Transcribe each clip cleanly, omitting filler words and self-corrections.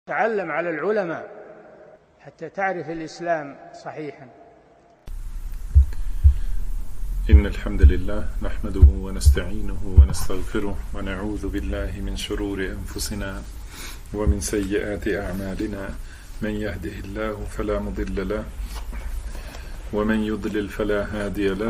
تعلم على العلماء حتى تعرف الإسلام صحيحا. إن الحمد لله نحمده ونستعينه ونستغفره ونعوذ بالله من شرور أنفسنا ومن سيئات أعمالنا، من يهده الله فلا مضل له ومن يضلل فلا هادي له،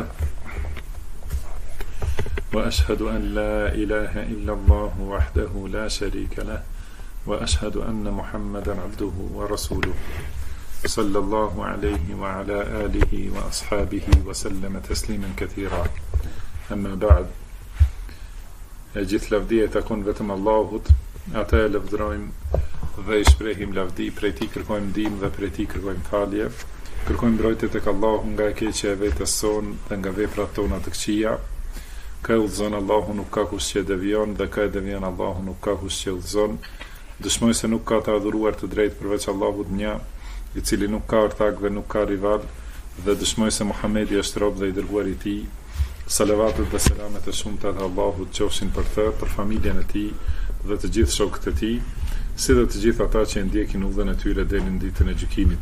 وأشهد أن لا إله إلا الله وحده لا شريك له، وأشهد أن محمدا عبده ورسوله صلى الله عليه وعلى آله وأصحابه وسلم تسليما كثيرا. أما بعد، gjithë lavdia takon vetëm Allahut, ata e lavdërojmë dhe i shprehim lavdi, prej tij kërkojmë ndihmë dhe prej tij kërkojmë falje. Kërkojmë mbrojtje tek Allahu nga e keqja e vetes son dhe nga veprat tona të këqija. Ka e udhëzon Allahu, nuk ka kush që devion, dhe ka e devion Allahu, nuk ka kush që udhëzon. Dëshmoj se nuk ka të adhuruar të drejtë përveç Allahut një, i cili nuk ka ortak dhe nuk ka rival, dhe dëshmoj se Muhamedi është rob dhe i dërguar i tij. Salavatet dhe selamet e shumta të Allahut qofshin për të, për familjen e tij dhe të gjithë shokët e tij, si dhe të gjithë ata që ndjekin udhën e tyre deri në ditën e gjykimit.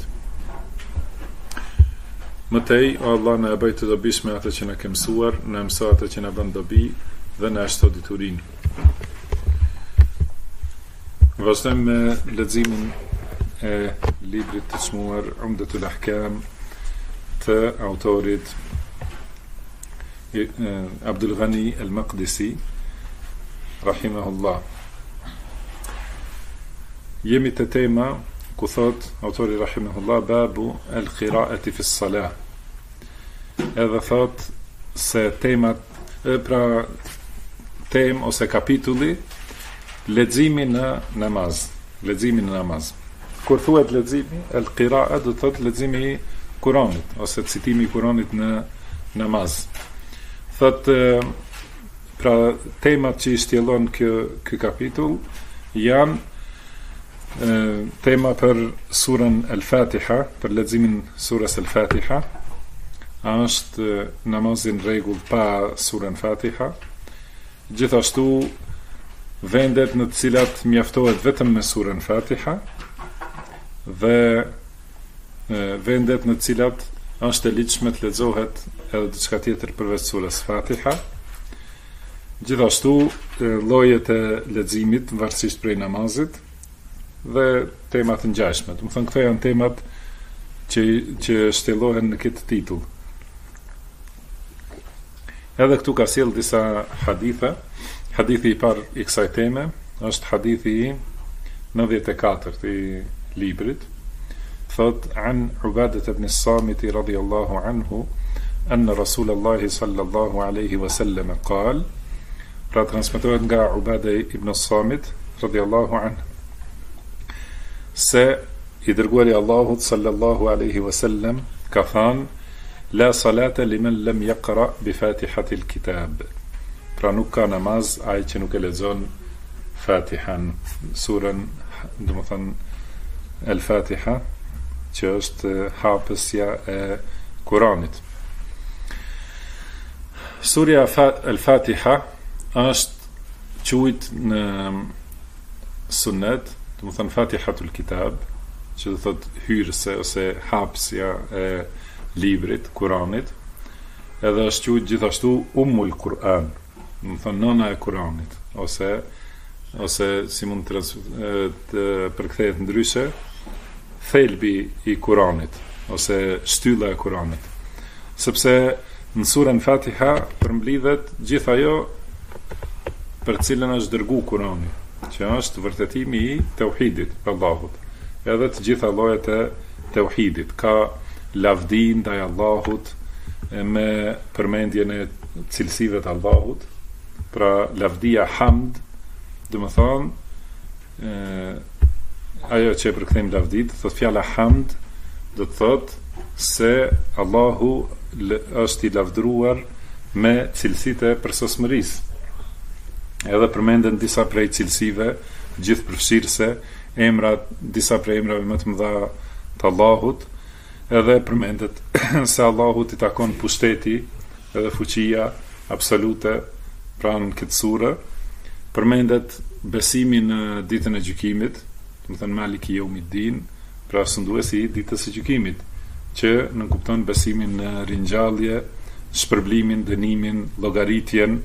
Mëtej, o Allah, na e bëj të dobishme atë që na ke mësuar, na mëso atë që na bën dobi dhe na shto diturinë. Vazhdojmë me leximin e librit të çmuar Umdatul Ahkam të autorit Abdul Ghani al-Maqdisi rahimahullah. Jemi te tema ku thot autori rahimahullah babu al-qira'ati fi s-salah. Edhe thot se temat tem ose kapitulli leximi në namaz. Leximi në namaz. Kur thuhet leximi, al-qira'a do thot leximi i Kuranit ose citimi i Kuranit në namaz. Thot pra temat që i shtjellon ky kapitull janë tema për surën Al-Fatiha, për leximin surës Al-Fatiha. A është namazin rregull pa surën Fatiha? Gjithashtu vendet në të cilat mjaftohet vetëm me surën Fatiha dhe vendet në të cilat është e ligjshme të lexohet edhe diçka tjetër përveç surës Fatiha. Gjithashtu llojet e leximit varësisht prej namazit dhe temat të ngjashme. Do të thonë këto janë temat që shtjellohen në këtë titull. Edhe këtu ka sjell disa hadithe. Hadithi i parë i kësaj teme është hadithi i 94 i librit. Thot an Ubadah ibn as-Samit radiyallahu anhu anna Rasulullah sallallahu alaihi wasallam qal. Pra transmetohet nga Ubadah ibn as-Samit radiyallahu anhu se i dërguari Allahut sallallahu alaihi wasallam ka thënë la salata liman lam yaqra bi fatihatil kitab. Pra nuk ka namaz ai që nuk e lexon Fatihan, surën, domethënë Al-Fatiha, që është hapësja e Kuranit. Surja Al-Fatiha është quajt në Sunnet, domethënë Fatihatul Kitab, që do thot hyrëse ose hapësja e librit Kuranit, edhe është quajt gjithashtu Ummul Quran, do thon nona e Kuranit, ose si mund të përkthehet ndryshe, thelbi i Kuranit ose shtylla e Kuranit. Sepse në surën Fatiha përmblidhet gjithë ajo për cilën është dërguar Kurani, që është vërtetimi i tauhidit për Allahut. Edhe të gjitha llojet e tauhidit, ka lavdi ndaj Allahut me përmendjen e cilësive të Allahut. Pra lavdia hamd, do të thonë ajo që e përkthejmë lavdit, thot fjala hamd, do të thot se Allahu është i lavdëruar me cilësitë e përsosmërisë. Edhe përmenden disa prej cilësive gjithëpërfshirëse, disa prej emrave më të mëdha të Allahut, edhe përmendet se Allahut i takon pushteti edhe fuqia absolute. Pra në këtë surë përmendet besimi në ditën e gjykimit, do të thënë Maliki Yawmiddin, pra sunduesi i ditës së gjykimit, që nënkupton besimin në ringjallje, shpërblimin, dënimin, llogaritjen.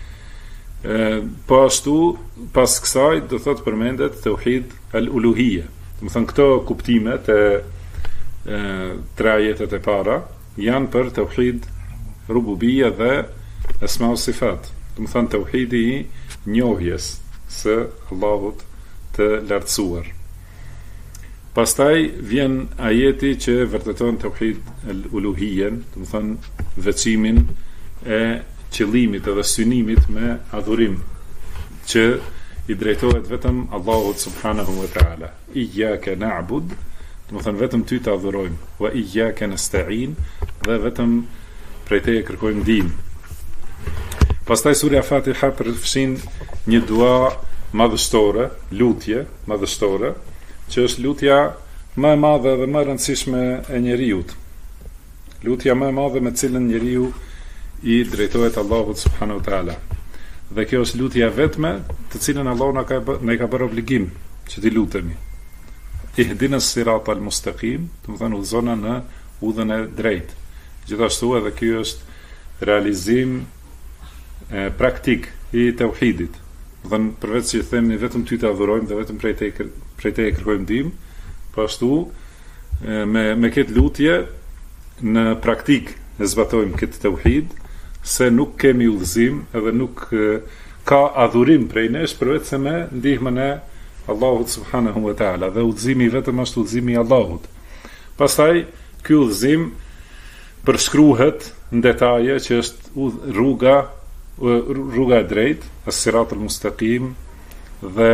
Po ashtu, pas kësaj do thot përmendet tauhid al-uluhiyya. Do të thënë këto kuptimet e tre ajetet e para janë për tauhid rububiyya dhe asma wa sifat. Do të thënë tauhidi i njohjes së Allahut të lartësuar. Pastaj vjen ajeti që vërteton tauhid al-uluhiyyen, do të thënë veçimin e qëllimit edhe synimit me adhurim, që i drejtohet vetëm Allahut subhanahu wa ta'ala. Iyyaka na'bud, do të thënë vetëm ty të adhurojmë, wa iyyaka nasta'in, dhe vetëm prej teje kërkojmë ndihmë. Pastaj surja Fatiha përfshin një dua madhështore, lutje madhështore, që është lutja më e madhe dhe më e rëndësishme e njeriut. Lutja më e madhe me cilën njeriu i drejtohet Allahut subhanahu wa taala. Dhe kjo është lutja vetme të cilën Allahu na ka bërë obligim që t'i lutemi. Ihdinas siratal mustaqim, do të thënë udhëzona në udhën e drejtë. Gjithashtu edhe ky është realizim praktik i tauhidit. Do të thënë përveç që themi vetëm ty të adhurojmë dhe vetëm prej teje kërkojmë ndihmë, po ashtu me këtë lutje në praktik e zbatojmë këtë tauhid, se nuk kemi udhëzim edhe nuk ka adhurim prej nesh përveç se me ndihmën e Allahut subhanahu wa taala, dhe udhëzimi vetëm është udhëzimi i Allahut. Pastaj ky udhëzim përshkruhet në detaje që është rruga e drejtë, as-siratul mustaqim, dhe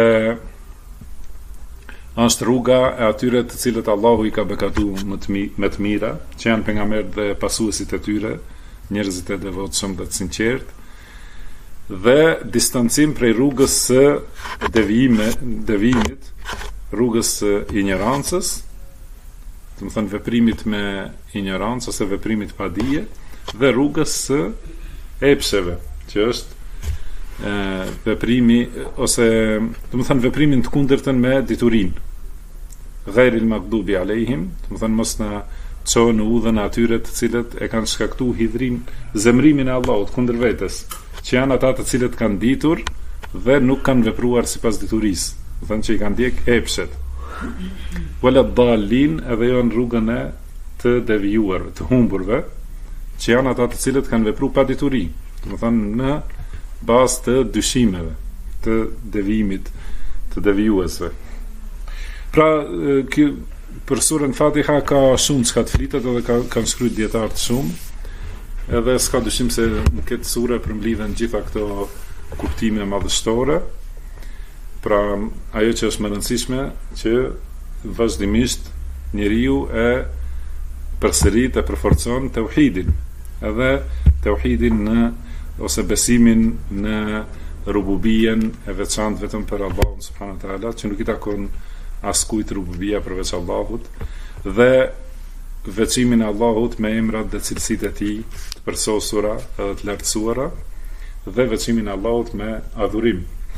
është rruga e atyre të cilët Allahu i ka bekatuar me të mira, që janë pejgamberët dhe pasuesit e tyre, njerëzit e devotshëm dhe të sinqertë, dhe distancim prej rrugës së devimit, rrugës së ignorancës, do të thënë veprimit me ignorancë ose veprimit pa dije, dhe rrugës së epsheve, që është veprimi ose do të thënë veprimin të kundërtën me diturinë. Ghairil maghdubi alehim, do të thënë mos na çon në udhën e atyre të cilët e kanë shkaktuar hidhrin, zemrimin e Allahut kundër vetes, që janë ata të cilët kanë ditur dhe nuk kanë vepruar sipas diturisë, do të thënë që i kanë ndjek epshet. Wala dallin, edhe jo në rrugën e të devijuar, të humburve, që janë ata të cilët kanë vepruar pa dituri, do të thënë në bazë të dyshimeve, të devimit, të devijuesve. Pra, për surën Fatiha ka shumë çka të flitet edhe kanë shkruar dietarë shumë, edhe s'ka dyshim se në këtë sure përmblidhen gjitha këto kuptime madhështore. Pra, ajo që është më rëndësishme që vazhdimisht njeriu e përsërit e përforcon tauhidin, edhe tauhidin ose besimin në rububien e veçantë vetëm për Allahun subhanahu wa taala, që nuk i takon askujt rububia përveç Allahut, dhe veçimin e Allahut me emrat dhe cilësitë e tij të përsosura edhe të lartësuara, dhe veçimin e Allahut me adhurim.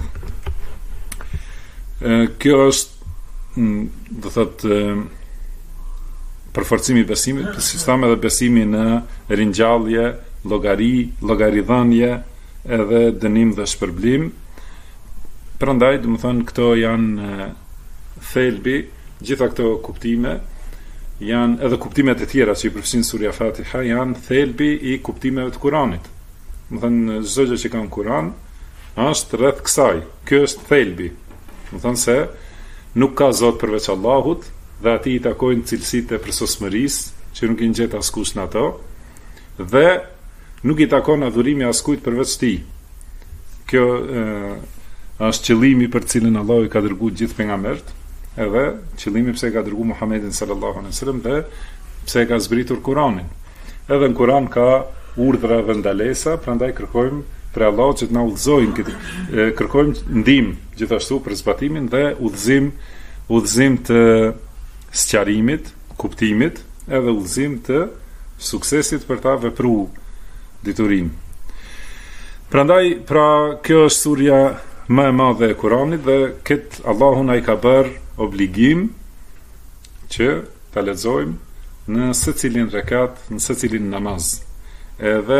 Kjo është, do thotë, përforcimi i besimit, si thamë edhe besimi në ringjallje, llogaridhënie edhe dënim dhe shpërblim. Prandaj, do të thënë, këto janë thelbi, gjitha këto kuptime janë edhe kuptimet e tjera që i përfshin surja Fatiha, janë thelbi i kuptimeve të Kuranit. Do të thënë, çdo gjë që ka në Kuran është rreth kësaj. Ky është thelbi. Do të thënë se nuk ka Zot përveç Allahut, dhe atij i takojnë cilësitë e përsosmërisë, që nuk i ngjet askush në ato, dhe nuk i takon adhurimi askujt përveç tij. Kjo është qëllimi për cilën Allahu i ka dërguar gjithë pejgamberët, edhe qëllimi pse ka dërguar Muhamedit sallallahu alaihi wasallam dhe pse ka zbritur Kur'anin. Edhe në Kur'an ka urdhra dhe ndalesa, prandaj kërkojmë për Allahut që të na udhëzojnë këtë, kërkojmë ndihmë gjithashtu për zbatimin dhe udhëzim të sqarimit, kuptimit, edhe udhëzim të suksesit për ta vepruar diturinë. Prandaj, pra, kjo është surja më e madhe e Kuranit dhe këtë Allahu na I ka bërë obligim që ta lexojmë në secilin rekat, në secilin namaz. Edhe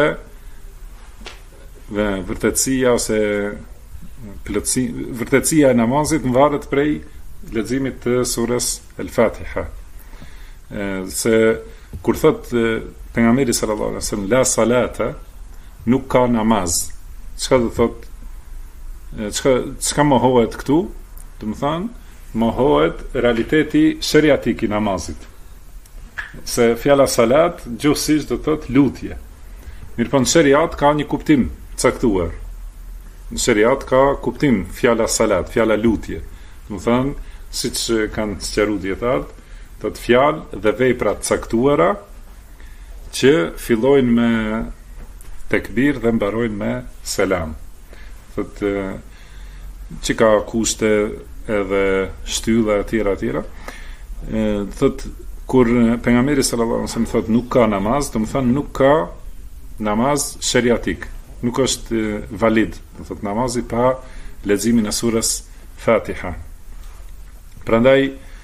vërtetësia ose vërtetësia e namazit varet prej leximit të surës El-Fatiha. Se kur thot pejgamberi sallallahu alaihi wasallam la salata, nuk ka namaz. Çka do thot? Çka mohohet këtu? Do të thonë mohohet realiteti sheriatik I namazit. Se fjala salat gjuhësisht do thot lutje. Mirëpo në sheriat ka një kuptim caktuar. Në sheriat ka kuptim fjala salat, fjala lutje. Do thonë siç kanë sqaruar dietarët, do të fjalë dhe vepra të caktuara që fillojnë me tekbir dhe mbarojnë me selam. Thotë që ka kushte edhe shtylla e tjera. Thotë kur pejgamberi sallallahu alaihi wasallam thotë nuk ka namaz, do të thonë nuk ka namaz sheriatik. Nuk është valid, do thotë namazi pa leximin e surës Fatiha. Prandaj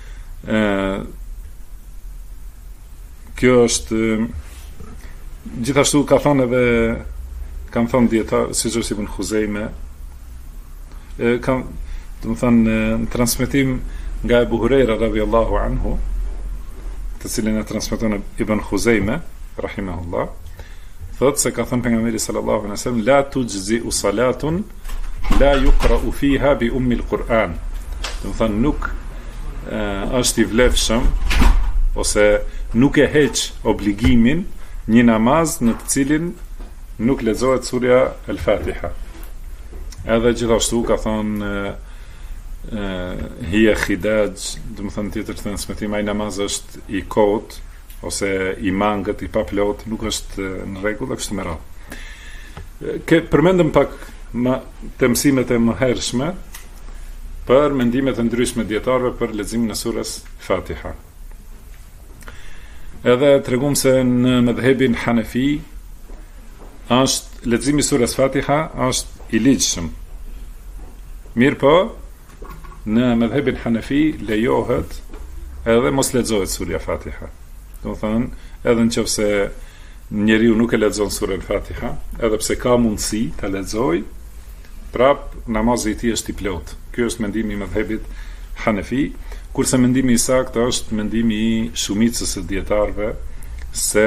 kjo është gjithashtu ka thonë edhe kanë thonë dietar siç është Ibn Khuzaime do të thonë në transmetim nga Abu Huraira radhiyallahu anhu, të cilin e transmeton Ibn Khuzaime rahimahullah, thotë se ka thënë pejgamberi sallallahu alaihi wasallam la tujzi'u salatun la yuqra'u fiha bi ummi al-Quran. Do të thonë nuk është I vlefshëm ose nuk e heq obligimin një namaz në të cilin nuk lexohet surja El-Fatiha. Edhe gjithashtu ka thonë hija khidaj, do të thonë tjetër transmetim, ai namaz është I kot ose I mangët, I paplot, nuk është në rregull kështu me radhë. Përmendëm pak të mësimet e mëhershme për mendimet e ndryshme dietarëve për leximin e surës Fatiha. Edhe tregum se në mëdhëbin Hanefi është leximi I surës Fatiha është I ligjshëm. Mirpo në mëdhëbin Hanefi lejohet edhe mos lexohet surja Fatiha. Do të thonë edhe nëse njeriu nuk e lexon surën Fatiha, edhe pse ka mundësi ta lexojë, prap namazi I tij është I plot. Ky është mendimi I mëdhëbit Hanefi, kurse mendimi I saktë është mendimi I shumicës së dietarëve se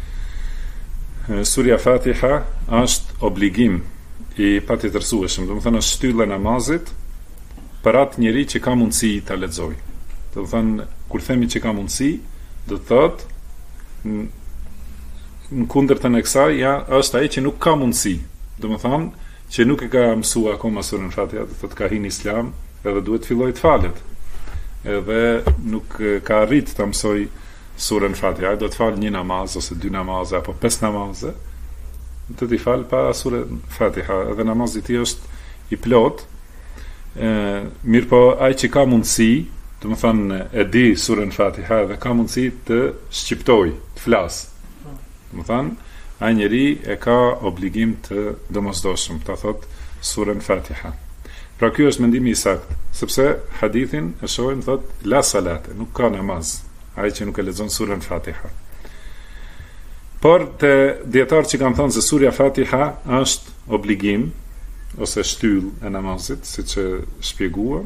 surja Fatiha është obligim I patjetërsueshëm, do të thonë është shtylla e namazit për atë njeri që ka mundësi ta lexojë. Do të thonë kur themi që ka mundësi, do të thotë në kundërtën e kësaj është ai që nuk ka mundësi. Do të thonë që nuk e ka mësuar akoma surën Fatiha, do të thotë ka hyrë në Islam edhe duhet të fillojë të falet. Edhe nuk ka arrit ta mësoj surën Fatiha, do të falë një namaz ose 2 namaze apo 5 namaze, do t'i falë pa surën Fatiha, edhe namazi I tij është I plot. Mirpo ai që ka mundësi, do të thonë e di surën Fatiha dhe ka mundësi të shqiptoj, të flas. Do të thonë ai njeri e ka obligim të domosdoshëm ta thot surën Fatiha. Pra ky është mendimi I saktë, sepse hadithin e shohim thot la salate, nuk ka namaz ai që nuk e lexon surën Fatiha. Por te dietar që kanë thënë se surja Fatiha është obligim ose shtyllë e namazit, siç e shpjeguam,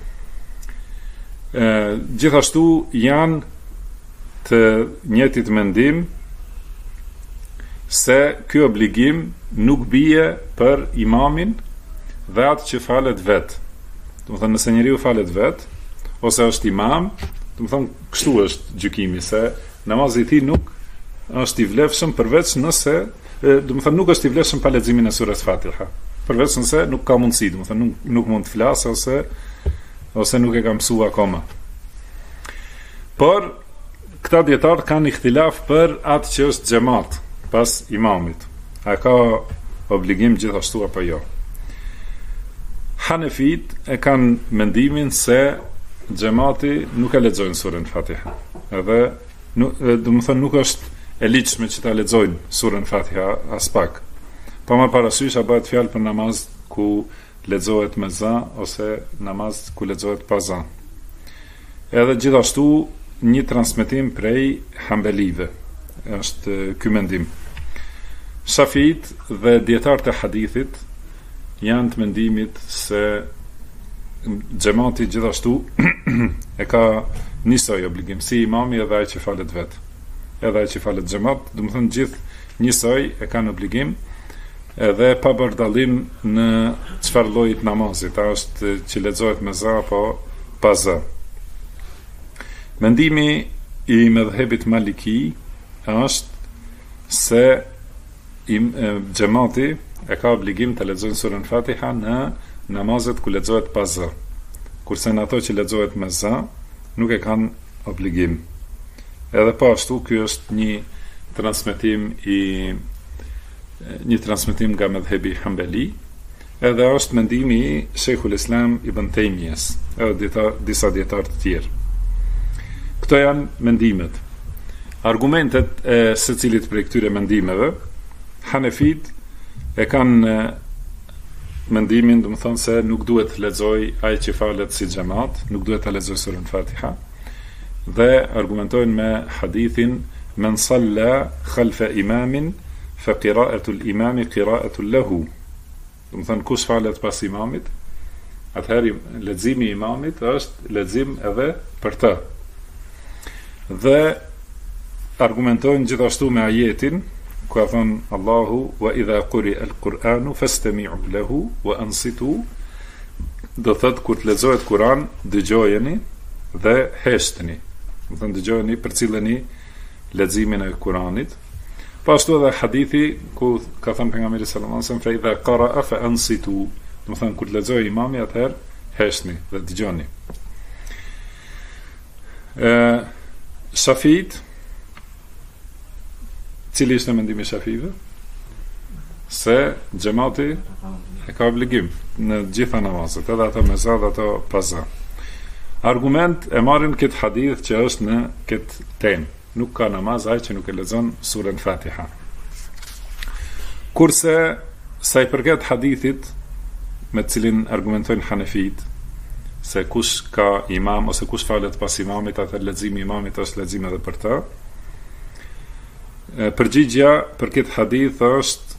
gjithashtu janë të njëjtit mendim se ky obligim nuk bie për imamin dhe atë që falet vet. Do të thonë nëse njeriu falet vet ose është imam, do të thonë kështu është gjykimi se namazi I tij nuk është I vlefshëm përveç nëse, do të thonë nuk është I vlefshëm pa leximin e surës Fatiha. Përveç nëse nuk ka mundësi, do të thonë nuk mund të flasë ose nuk e ka mësuar akoma. Por këta dietar kanë ihtilaf për atë që është xhamat pas imamit. A ka obligim gjithashtu apo jo? Hanefit e kanë mendimin se xhamati nuk e lexojnë surën Fatiha. Edhe do të thonë nuk është e ligjshme që ta lexojnë surën Fatiha as pak. Po më parasysh a bëhet fjalë për namaz ku lexohet me za ose namaz ku lexohet pa za. Edhe gjithashtu një transmetim prej Hambelive është ky mendim. Shafiit dhe dietarët e hadithit janë të mendimit se xhamati gjithashtu e ka njësoj obligim si imami edhe ai që falet vet. Edhe ai që falet xhamat, do të thonë gjithë njësoj e kanë obligim, edhe pa bërë dallim në çfarë lloji namazit, a është që lexohet me za apo pa za. Mendimi i medhhebit Maliki është se xhamati e ka obligim të lexojnë surën Fatiha në namazet ku lexohet pa za, kurse në ato që lexohet me za nuk e kanë obligim. Edhe po ashtu ky është një transmetim nga medhhebi Hambeli, edhe është mendimi i Sheikhul Islam Ibn Taymiyes edhe disa dietar të tjerë. Këto janë mendimet. Argumentet e secilit prej këtyre mendimeve, Hanefit e kanë mendimin, do të thonë se nuk duhet të lexoj ai që falet si xhamat, nuk duhet ta lexoj surën Fatiha, dhe argumentojnë me hadithin men salla khalfa imamin fa qira'atu al-imami qira'atu lahu. Do të thonë kush falet pas imamit, atëherë leximi i imamit është lexim edhe për të. Dhe argumentojnë gjithashtu me ajetin ku ka thënë Allahu wa idha quri'a al-Qur'anu fastami'u lahu wa ansitu, do thotë kur të lexohet Kur'an dëgjojeni dhe heshteni. Do thonë dëgjojeni, përcilleni leximin e Kur'anit. Pashtu edhe hadithi ku ka thënë pejgamberi sallallahu alajhi wasallam fa idha qara'a fa ansitu, do thonë kur të lexojë imami atëherë heshteni dhe dëgjoni. Shafit, cili ishte mendimi i Shafive? Se xhamati e ka obligim në gjitha namazet, edhe ato me za dhe ato pa za. Argument e marrin këtë hadith që është në këtë temë. Nuk ka namaz ai që nuk e lexon surën Fatiha. Kurse sa i përket hadithit me të cilin argumentojnë Hanefit, se kush ka imam ose kush falet pas imamit, atë leximi i imamit është lexim edhe për të. Përgjigja për këtë hadith është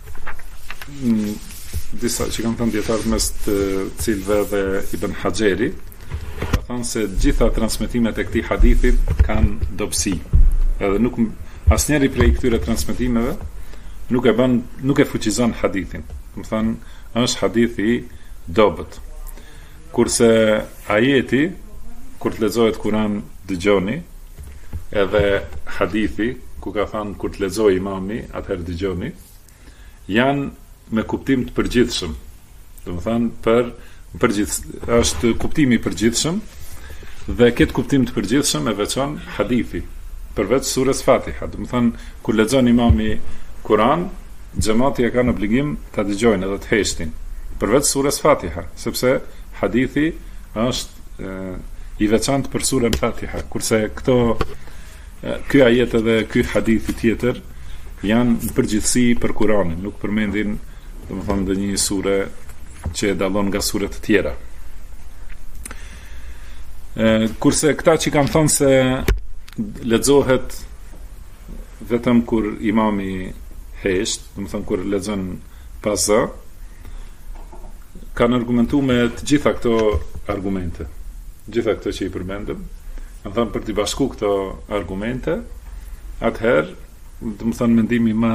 disa që kanë thënë dietarët mes të cilëve dhe Ibn Hajeri ka thënë se gjitha transmetimet e këtij hadithit kanë dobësi. Edhe nuk asnjëri prej këtyre transmetimeve nuk e fuqizon hadithin. Do të thonë është hadith i dobët. Kurse ajeti kur të lexohet Kur'an dëgjoni, edhe hadithi ku ka thënë kur të lexojë imami, atëherë dëgjoni, janë me kuptim të përgjithshëm. Do të thonë është kuptimi i përgjithshëm, dhe këtë kuptim të përgjithshëm e veçon hadithi, përveç surës Fatiha. Do të thonë kur lexon imami Kur'an, xhamati e kanë obligim ta dëgjojnë edhe të heshtin, përveç surës Fatiha, sepse hadithi është i veçantë për surën Fatiha, kurse ky ajet edhe ky hadith tjetër janë në përgjithësi për Kur'anin, nuk përmendin, domethënë ndonjë sure që dallon nga suret të tjera. Kurse këta që kanë thënë se lexohet vetëm kur imami hesht, domethënë kur lexon pas za, kanë argumentuar me të gjitha këto argumente, gjitha këto që i përmendëm. Kanë thënë për të bashku këto argumente, atëherë, do të thonë mendimi më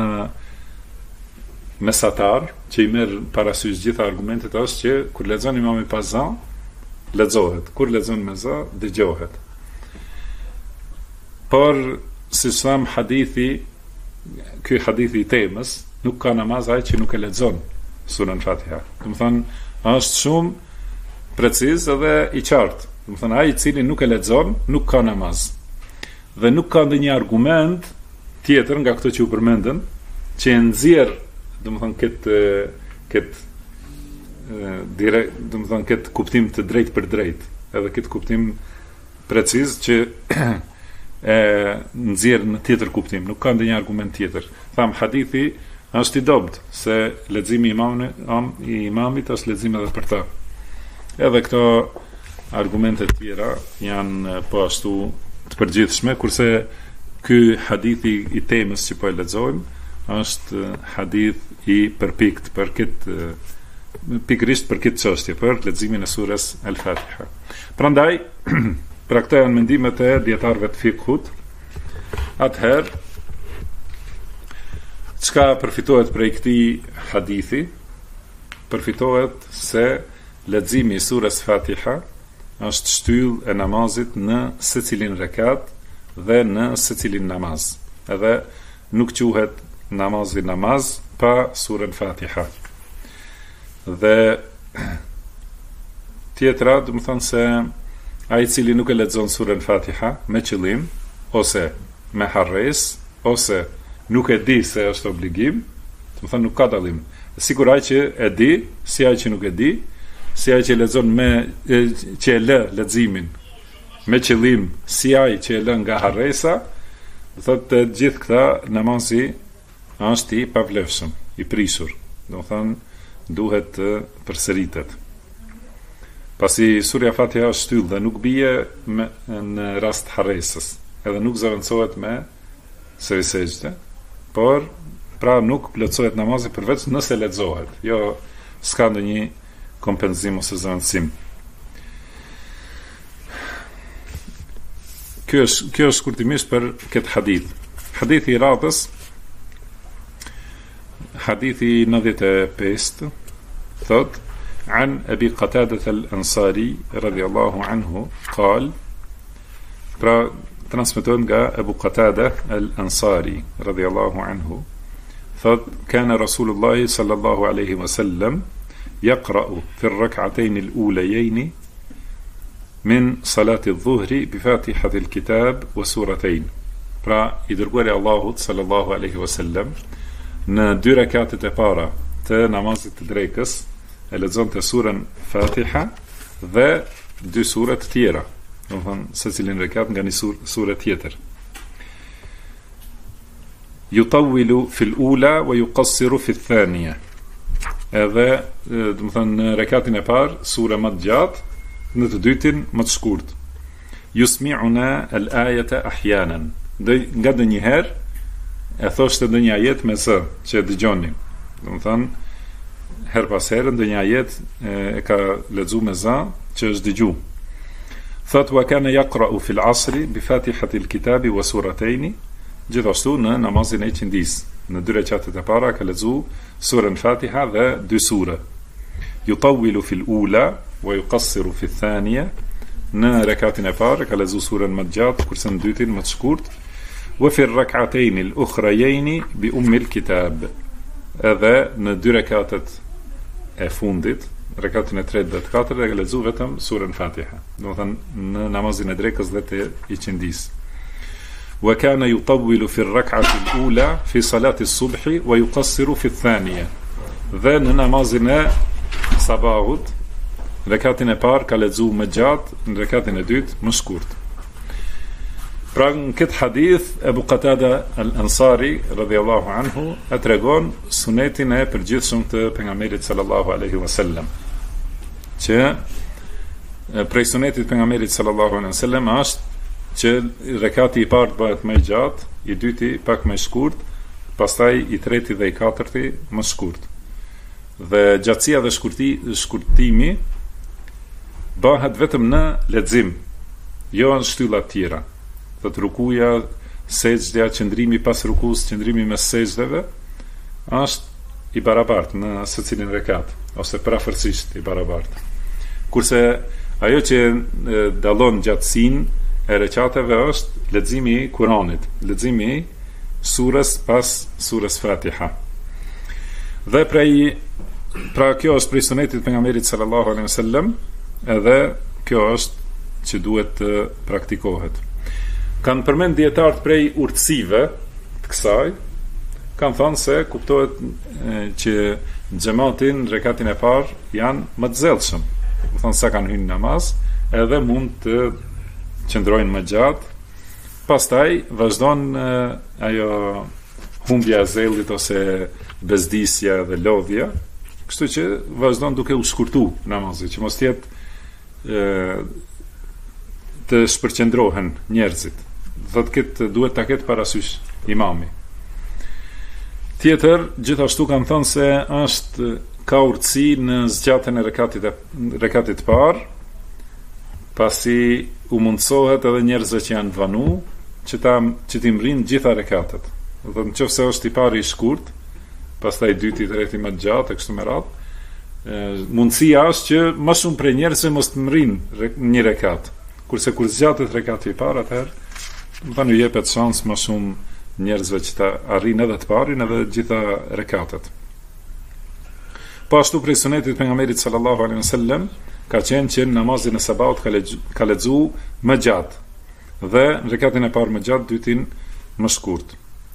mesatar, që i merr parasysh gjitha argumentet është që kur lexon imami pas za, lexohet, kur lexon me za, dëgjohet. Por siç tham ky hadithi i temës, nuk ka namaz ai që nuk e lexon surën Fatiha. Do të thonë është shumë preciz edhe i qartë. Do të thonë ai i cili nuk e lexon nuk ka namaz. Dhe nuk ka ndonjë argument tjetër nga këto që u përmendën që e nxjerr, do të thonë këtë direkt, do të thonë këtë kuptim të drejtë për drejtë, edhe këtë kuptim preciz që e nxjerr në tjetër kuptim. Nuk ka ndonjë argument tjetër. Tham hadithi është i dobët se leximi i imamit është lexim edhe për ta. Edhe këto argumente tjera janë po ashtu të përgjithshme, kurse ky hadithi i temës që po e lexojmë është hadith i përpikt për këtë pikërisht për këtë çështje, për leximin e surës Al-Fatiha. Prandaj, pra këto janë mendimet e dietarëve të fikhut. Atëherë, çka përfitohet prej këtij hadithi? Përfitohet se leximi i surës Fatiha është shtyllë e namazit në secilin rekat dhe në secilin namaz. Edhe nuk quhet namazi namaz pa surën Fatiha. Dhe tjetra, do të thonë se ai i cili nuk e lexon surën Fatiha me qëllim ose me harres ose nuk e di se është obligim, do të thonë nuk ka dallim. Sigur ai që e di, si ai që nuk e di, si ai që lexon që e lë leximin me qëllim, si ai që e lë nga harresa, do thotë gjithë këta namazi është i pavlefshëm, i prishur. Do thonë duhet të përsëritet. Pasi surja Fatiha është shtyllë dhe nuk bie në rast harresës, edhe nuk zëvendësohet me sejdë, por pra nuk plotësohet namazi përveç nëse lexohet. Jo, s'ka ndonjë kompenzim ose zëvendësim. Kjo është shkurtimisht për këtë hadith. Hadithi i radhës, hadithi 95, thot: عن أبي قتادة الأنصاري رضي الله عنه قال pra transmeton nga Abu Qatada al-Ansari radhiyallahu anhu thot كان رسول الله صلى الله عليه وسلم يقرأ في الركعتين الأوليين من صلاة الظهر بفاتحة الكتاب وسورتين. Pra i dërguari Allahut sallallahu alaihi wasallam në dy rakatet e para të namazit të drekës e lexonte surën Fatiha dhe dy sura të tjera, do të thonë secilin rekat nga një sure tjetër. Yutawwilu fil ula wa yuqassiru fil thaniya. Edhe, do të thonë në rekatin e parë sura më të gjatë, në të dytin më të shkurt. Yusmi'una al-ayata ahyanan. Nga ndonjëherë e thoshte ndonjë ajet me zë që e dëgjonin. Do të thonë her pas herë ndonjë ajet e ka lexuar me za që është dëgju. Thot wa kana yaqra'u fil 'asri bi fatihati al-kitabi wa suratayn. Gjithashtu në namazin e qindis, në dy rekatet e para ka lexuar surën Fatiha dhe dy sure. Yutawwilu fil ula wa yuqassiru fil thaniya. Në rekatin e parë ka lexuar surën më të gjatë, kurse në dytin më të shkurt. Wa fi ar-rak'atayn al-ukhrayayn bi umm al-kitab. Edhe në dy rekatet e fundit, rekatin e tretë dhe të katërt, e ka lexuar vetëm surën Fatiha. Do të thënë në namazin e drekës dhe të iqindis. Wa kana yutawwilu fi ar-rak'ati al-ula fi salati as-subhi wa yuqassiru fi ath-thaniya. Dhe në namazin e sabahut, rekatin e parë ka lexuar më gjatë, në rekatin e dytë më shkurt. Pra në këtë hadith, Abu Qatada al-Ansari radhiyallahu anhu e tregon sunetin e përgjithshëm të pejgamberit sallallahu alaihi wasallam. Që prej sunetit të pejgamberit sallallahu alaihi wasallam është që rekati i parë bëhet më i gjatë, i dyti pak më i shkurt, pastaj i treti dhe i katërti më shkurt. Dhe gjatësia dhe shkurtimi bëhet vetëm në lexim, jo në shtylla të tjera. Thot rukuja, sejdja, qëndrimi pas rukus, qëndrimi mes sejdave është i barabartë në secilin rekat, ose parafërsisht i barabartë. Kurse ajo që dallon gjatësinë e rekateve është leximi i Kuranit, leximi i surës pas surës Fatiha. Dhe pra kjo është prej sunetit pejgamberit sallallahu alaihi wasallam, edhe kjo është që duhet të praktikohet. Kanë përmend dietarët prej urtësive të kësaj, kanë thënë se kuptohet që xhamatin rekatin e parë janë më të zellshëm. Do thonë sa kanë hyrë në namaz, edhe mund të qëndrojnë më gjatë. Pastaj vazhdon ajo humbja e zellit ose bezdisja dhe lodhja, kështu që vazhdon duke u shkurtu namazi, që mos jetë të shpërqendrohen njerëzit. Thotë duhet ta ketë parasysh imami. Tjetër, gjithashtu kanë thënë se ka urtësi në zgjatjen e rekatit parë, pasi u mundsohet edhe njerëzve që janë vanu që t'i mrinë gjitha rekatet. Dhe nëse është i pari i shkurt, pastaj i dyti, i treti më gjatë e kështu me radhë, mundësia është që më shumë prej njerëzve mos të mrinë një rekat. Kurse kur zgjatet rekati i parë, atëherë do të jepet shans më shumë njerëzve që ta arrijnë edhe të parin edhe gjitha rekatet. Po ashtu prej sunetit pejgamberit sallallahu alaihi wasallam ka qenë që namazin e sabaut ka lexu më gjatë dhe në rekatin e parë më gjatë, dytin më shkurt.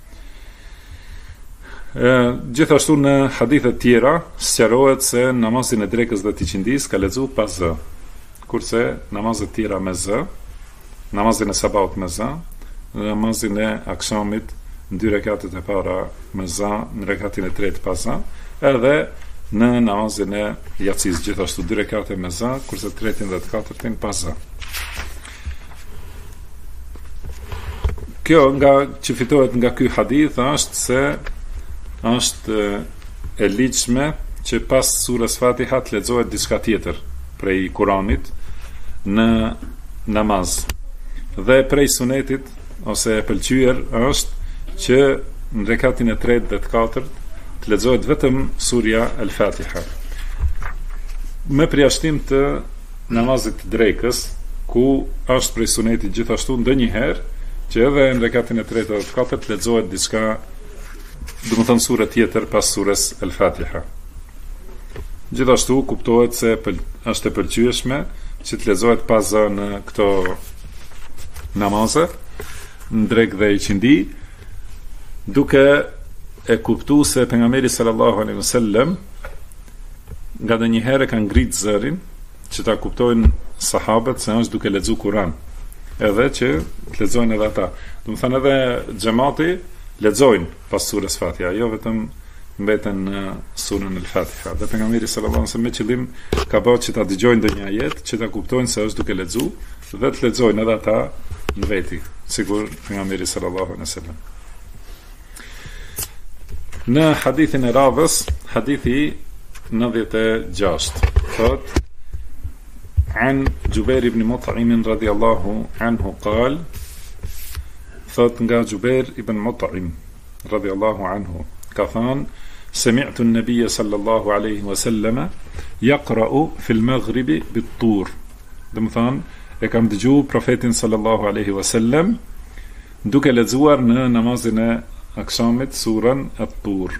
Gjithashtu në hadithet tjera sqarohet se namazin e drekës dhe të qindis ka lexu pa z, kurse namazet tjera me z, namazin e sabaut me z, namazin e akşamit në 2 rekatet e para me z, në rekatin e tretë pa z, edhe në namazin e jacis gjithashtu 2 rekate me z, kurse tretin dhe të katërtin pa z. Kjo nga që fitohet nga ky hadith është se është e ligjshme që pas surës Fatiha të lexohet diçka tjetër prej Kuranit në namaz. Dhe prej sunetit ose e pëlqyer është që në rekatin e tretë dhe të katërt të lexohet vetëm surja Al-Fatiha. Me përjashtim të namazit të drekës, ku është prej sunetit gjithashtu ndonjëherë që edhe në rekatin e tretë dhe të katërt të lexohet diçka, do të thënë sure tjetër pas surës Al-Fatiha. Gjithashtu kuptohet se është e pëlqyeshme që të lexohet pas në këto namaze, në drekë dhe i qindi, duke e kuptu se pejgamberi sallallahu alaihi wasallam nga ndonjëherë ka ngrit zërin që ta kuptojnë sahabët se është duke lexuar Kur'an, edhe që të lexojnë edhe ata. Do të thënë edhe xhamati lexojnë pas surës Fatiha, jo vetëm mbeten në surën Al-Fatiha. Dhe pejgamberi sallallahu alaihi wasallam me qëllim ka bërë që ta dëgjojnë ndonjë ajet, që ta kuptojnë se është duke lexuar dhe të lexojnë edhe ata në veti, sigur pejgamberi sallallahu alaihi wasallam. Në hadithin e radhës, hadithi 96, thot an Jubair ibn Mut'im radiyallahu anhu qal, thot nga Jubair ibn Mut'im radiyallahu anhu ka thënë sami'tu an-nabiy sallallahu alaihi wasallam yaqra'u fi al-maghrib bit-tur. Do të thënë e kam dëgjuar profetin sallallahu alaihi wasallam duke lexuar në namazin e akşamit surën At-Tur.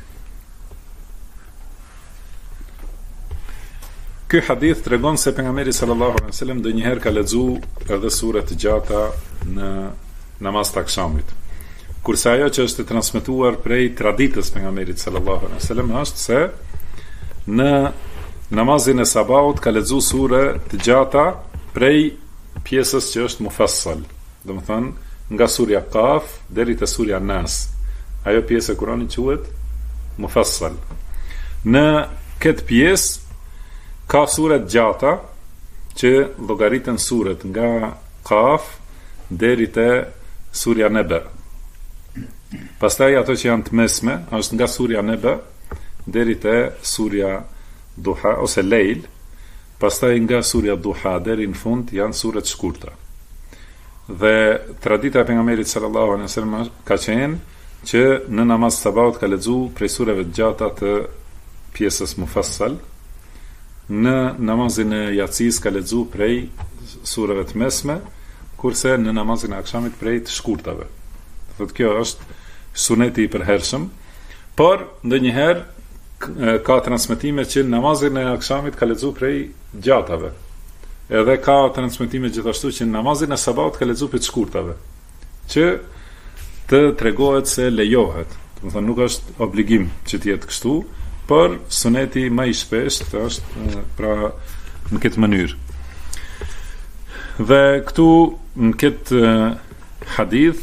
Ky hadith tregon se pejgamberi sallallahu alaihi wasallam ndonjëherë ka lexuar edhe sure të gjata në namaz të akşamit. Kurse ajo që është transmetuar prej traditës pejgamberit sallallahu alaihi wasallam është se në namazin e sabahut ka lexuar sure të gjata prej pjesës që është mufassal. Do të thënë nga surja Qaf deri te surja Nas. Ajo pjesë e Kuranit quhet mufassal. Në këtë pjesë ka sure të gjata që llogaritën suret nga Qaf deri te surja Naba. Pastaj ato që janë të mesme është nga surja Naba deri te surja Duha ose Lejl. Pastaj nga surja Duha deri në fund janë sure të shkurtra. Dhe tradita e pejgamberit sallallahu alaihi wasallam ka qenë që në namaz sabahut ka lexuar prej sureve të gjata të pjesës mufassal, në namazin e jacis ka lexuar prej sureve të mesme, kurse në namazin e akşamit prej të shkurtave. Thotë kjo është suneti i përhershëm, por ndonjëherë ka transmetime që namazin e akşamit ka lexuar prej gjatave. Edhe ka transmetime gjithashtu që namazin e sabahut ka lexuar prej të shkurtave, që të tregohet se lejohet. Do të thonë nuk është obligim që të jetë kështu, por suneti më i shpeshtë është pra në këtë mënyrë. Dhe këtu në këtë hadith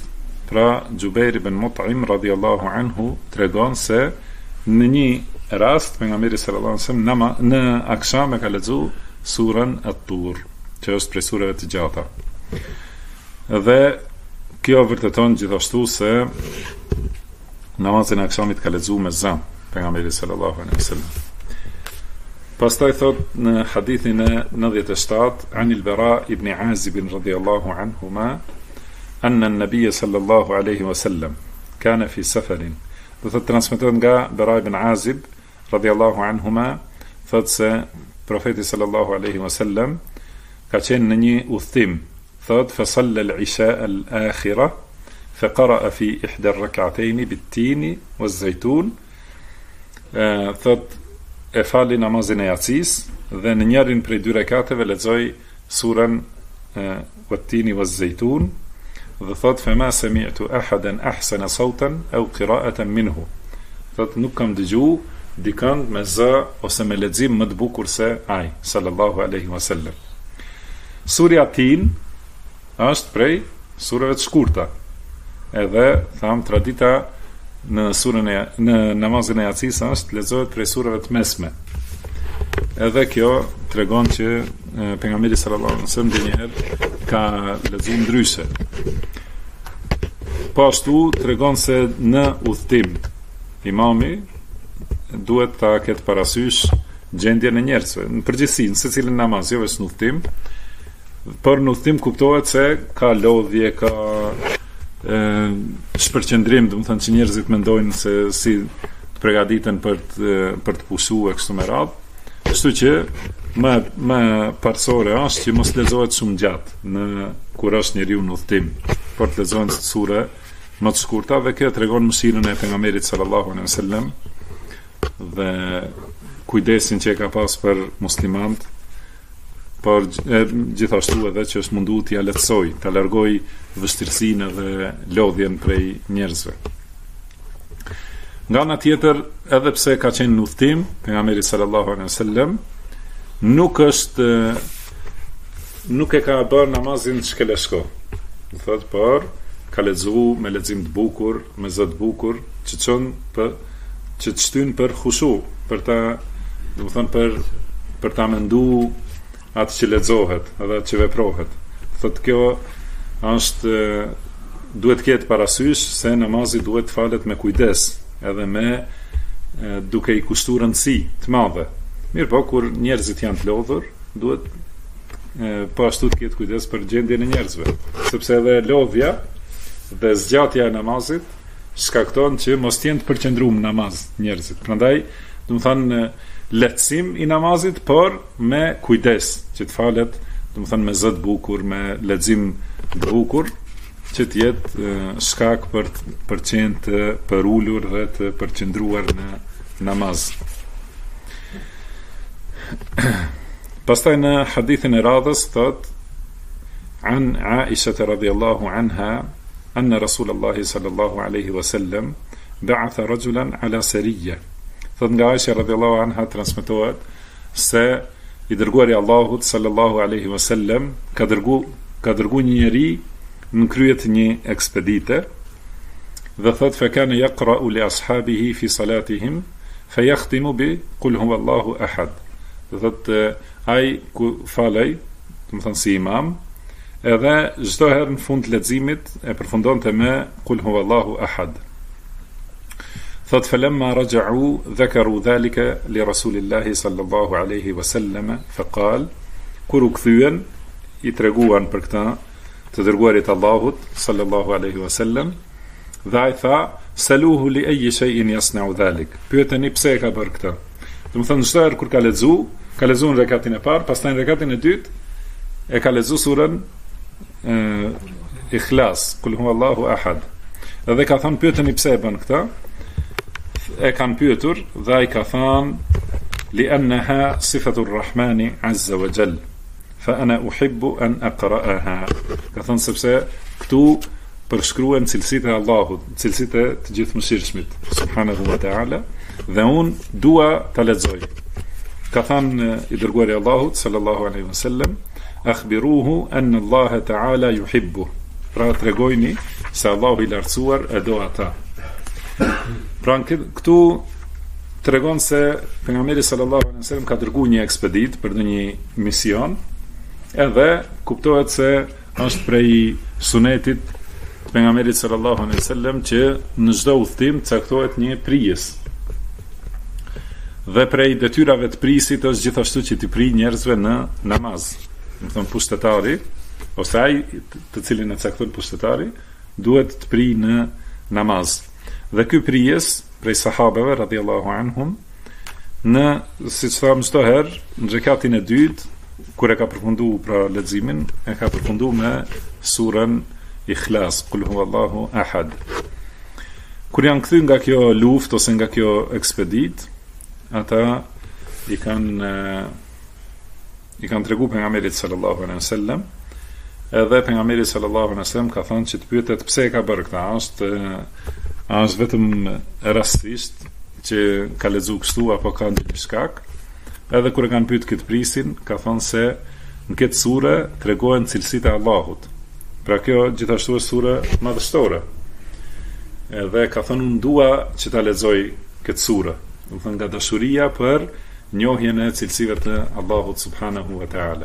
pra Jubair ibn Mut'im radhiyallahu anhu tregon se në një rast pejgamberi sallallahu alaihi wasallam në akşam e ka lexuar surën At-Tur, që është prej sureve të gjata. Dhe kjo vërteton gjithashtu se namazin e akşamit ka lexuar me zëm pejgamberi sallallahu alaihi wasallam. Pastaj thot në hadithin e 97 an al-Bara ibn Azib radhiyallahu anhuma anna an-nabiy sallallahu alaihi wasallam kana fi safarin. Do të transmetohet nga Bara ibn Azib radhiyallahu anhuma, thot se profeti sallallahu alaihi wasallam ka qenë në një udhtim, thot fa salla al-isha al-akhira fa qara'a fi ihda ar-rak'atayn bit-tin waz-zaytun, thot e fali namazin e jacis dhe në njërin prej dy rekateve lexoi surën wat-tini waz-zaytun dhe thot fama sami'tu ahadan ahsana sawtan aw qira'atan minhu, thot nuk kam dëgjuar dikënd me zë ose me lexim më të bukur se ai sallallahu alaihi wasallam. Surja Tin është prej sureve të shkurta, edhe tham tradita në namazin e jacis është lexohet prej sureve të mesme. Edhe kjo tregon që pejgamberi sallallahu alaihi wasallam ndonjëherë ka lexuar ndryshe. Po ashtu tregon se në udhtim imami duhet ta ketë parasysh gjendjen e njerëzve në përgjithësi në secilin namaz, jo vetëm në udhtim. Por në udhtim kuptohet se ka lodhje, ka shpërqendrim, do të thënë që njerëzit mendojnë se si të përgatiten për të pushuar kështu me radhë. Kështu që më parsore është që mos lexohet shumë gjatë kur është njeriu në udhtim, por të lexohen sure më të shkurta, dhe kjo tregon mëshirën e pejgamberit sallallahu alaihi wasallam dhe kujdesin që e ka pas për muslimanët, por gjithashtu edhe që është mundu t'ia lehtësoj, ta largoj vështirësinë dhe lodhjen prej njerëzve. Nga ana tjetër, edhe pse ka qenë në udhtim, pejgamberi sallallahu alaihi wasallam nuk e ka bërë namazin shkeleshko. Do thotë, por ka lexuar me lexim të bukur, me zë të bukur, që të shtyn për khushu, për ta, do të thënë për ta menduar atë që lexohet, edhe atë që veprohet. Thotë kjo është duhet të ketë parasysh se namazi duhet të falet me kujdes, edhe me duke i kushtuar rëndësi të madhe. Mirë po, kur njerëzit janë të lodhur, duhet po ashtu të ketë kujdes për gjendjen e njerëzve, sepse edhe lodhja dhe zgjatja e namazit shkakton që mos të jenë të përqendruar në namaz njerëzit. Prandaj, do të thënë lehtësim i namazit, por me kujdes, që të falet, do të thënë me zë të bukur, me lexim të bukur, që të jetë shkak për qenë të përulur dhe të përqendruar në namaz. Pastaj në hadithin e radhës thot an Aisha radhiyallahu anha anna Rasulullah sallallahu alaihi wasallam ba'atha rajulan ala sariyah. Thot nga Aisha radhiyallahu anha transmetohet se i dërguari Allahut sallallahu alaihi wasallam ka dërguar një njeri në krye të një ekspedite, dhe thot fa kana yaqra'u li ashabihi fi salatihim fa yakhtimu bi qul huwallahu ahad. Dhe thot ai ku falej, do të thënë si imam, edhe çdo herë në fund të leximit e përfundonte me qul huwallahu ahad. Thot falamma raja'u dhakaru dhalika li rasulillahi sallallahu alaihi wasallam fa qal, kur u kthyen i treguan për këtë të dërguarit Allahut sallallahu alaihi wasallam, dhe ai tha saluhu li ayyi shay'in yasna'u dhalik, pyeteni pse e ka bërë këtë. Do të thënë çdo herë kur ka lexuar në rekatin e parë, pastaj në rekatin e dytë e ka lexuar surën Ikhlas, kul huwallahu ahad. Dhe ka thënë pyeteni pse e bën këtë. E kanë pyetur dhe ai ka thënë li annaha sifatu rrahmani azza wa jall fa ana uhibbu an aqra'aha. Ka thënë sepse këtu përshkruhen cilësitë e Allahut, cilësitë e të gjithëmshirshmit subhanahu wa ta'ala, dhe unë dua ta lexoj. Ka thënë i dërguari Allahut sallallahu alaihi wasallam akhbiruhu anna Allah ta'ala yuhibbu. Pra tregojni se Allahu i lartësuar e do ata. Pra këtu tregon se pejgamberi sallallahu alaihi wasallam ka dërguar një ekspedit për një mision, edhe kuptohet se është prej sunetit të pejgamberit sallallahu alaihi wasallam që në çdo udhtim caktohet një prijes. Dhe prej detyrave të prisit është gjithashtu që t'i prij njerëzve në namaz. Do të thonë pushtetari ose ai të cilin e cakton pushtetari duhet të prij në namaz. Dhe ky prijes prej sahabeve radhiyallahu anhum në, siç tham çdo herë, në rekatin e dytë kur e ka përfunduar pra leximin, e ka përfunduar me surën Ikhlas, Qul huwallahu ahad. Kur janë kthy nga kjo luftë ose nga kjo ekspedit, ata i kanë treguar pejgamberit sallallahu alaihi wasallam, edhe pejgamberi sallallahu alaihi wasallam ka thënë që të pyetet pse e ka bërë këtë, është vetëm rastisht që ka lexuar kështu apo ka ndonjë shkak. Edhe kur e kanë pyet këtë prisin, ka thënë se në këtë sure tregohen cilësitë e Allahut. Pra kjo gjithashtu është sure madhështore. Edhe ka thënë unë dua që ta lexoj këtë sure, do të thënë nga dashuria për njohjen e cilësive të Allahut subhanahu wa taala.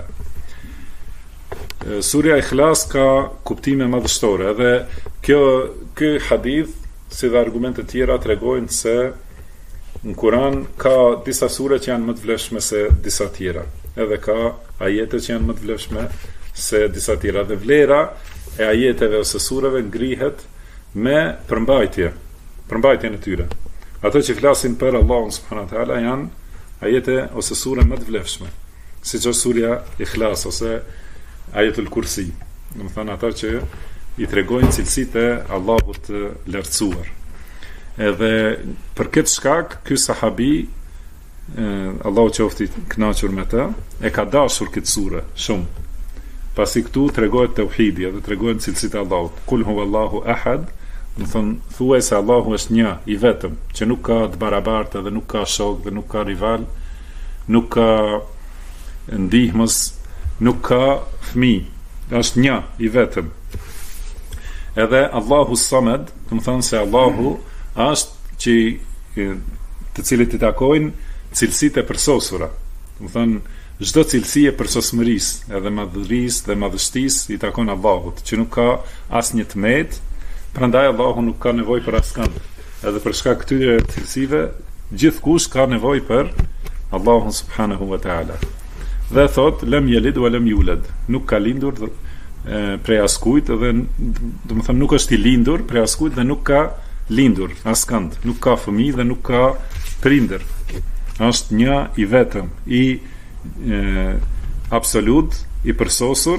Surja Ikhlas ka kuptime madhështore, edhe ky hadith si dhe argumente tjera tregojnë se në Kur'an ka disa sure që janë më të vlefshme se disa tjera, edhe ka ajete që janë më të vlefshme se disa tjera, dhe vlera e ajeteve ose sureve ngrihet me përmbajtjen e tyre. Ato që flasin për Allahun subhanahu wa taala janë ajete ose sure më të vlefshme, siç është surja Ikhlas ose Ajetul Kursi, do të thonë ata që i tregojnë cilësitë e Allahut të lartësuar. Edhe për këtë shkak ky sahabi, Allahu qoftë i kënaqur me të, e ka dashur këtë sure shumë. Pasi këtu tregohet tauhidi dhe tregohen cilësitë e Allahut. Kul huwallahu ahad, do thonë thuaj se Allahu është një, i vetëm, që nuk ka të barabartë dhe nuk ka shok dhe nuk ka rival, nuk ka ndihmës, nuk ka fëmijë, është një, i vetëm. Edhe Allahu Samad, do të thonë se Allahu është që të cilit i takojnë cilësitë e përsosura. Do të thonë çdo cilësi e përsosmërisë, edhe madhërisë dhe madhështisë i takon Allahut, që nuk ka asnjë tmet, prandaj Allahu nuk ka nevojë për askënd. Edhe për shkak këtyre cilësive, gjithkush ka nevojë për Allahun subhanahu wa taala. Dhe thot lem yelid wa lem yulad, nuk ka lindur prej askujt, dhe do të them nuk është i lindur prej askujt dhe nuk ka lindur askënd, nuk ka fëmijë dhe nuk ka prindër. Është një i vetëm, i absolut, i përsosur,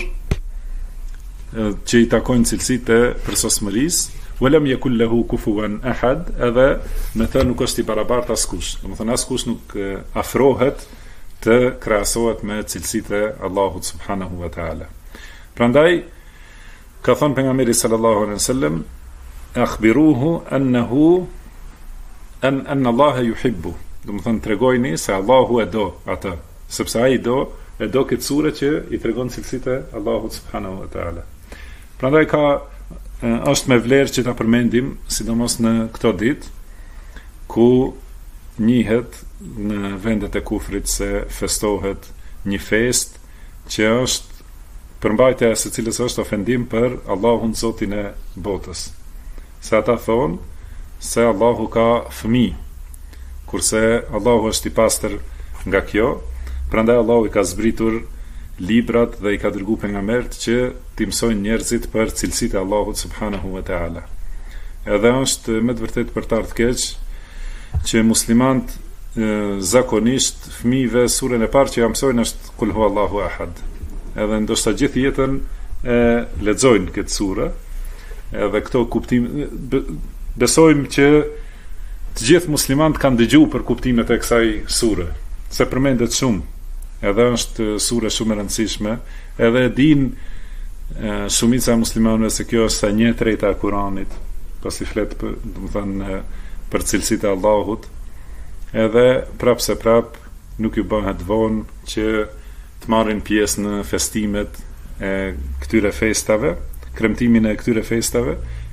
që i takojnë cilësitë e përsosmërisë. Walam yakul lahu kufuwan ahad, edhe me të nuk është i barabartë askush. Do të thonë askush nuk afrohet të krahasohet me cilësitë e Allahut subhanahu wa taala. Prandaj ka thënë pejgamberi sallallahu alaihi wasallam, akhbiruhu annahu anna Allah yuhibbu. Do të thonë tregojini se Allahu e do atë, sepse ai do këtë sure që i tregon cilësitë e Allahut subhanahu wa taala. Prandaj është me vlerë që ta përmendim, sidomos në këto ditë ku njihet në vendet e kufrit se festohet një fest që është përmbajtja e së cilës është ofendim për Allahun Zotin e botës. Se ata thonë se Allahu ka fëmijë, kurse Allahu është i pastër nga kjo, prandaj Allahu i ka zbritur librat dhe i ka dërguar pejgamberët që t'i mësojnë njerëzit për cilësitë e Allahut subhanahu wa taala. Edhe është me të vërtetë për të ardhur keq që muslimanët zakonisht fëmijëve surën e parë që ja mësojnë është Kul huwallahu ahad. Edhe ndoshta gjithë jetën e lexojnë këtë sure, edhe këto kuptim besojmë që të gjithë muslimanët kanë dëgjuar për kuptimet e kësaj sure, se përmendet shumë, edhe është sure shumë e rëndësishme, edhe din shumica e muslimanëve se kjo është sa 1/3 e Kuranit, pasi flet për cilësitë e Allahut, edhe prap se prap nuk ju bëhet vonë që të marrin pjesë në festimet e këtyre festave, kremtimin e këtyre festave,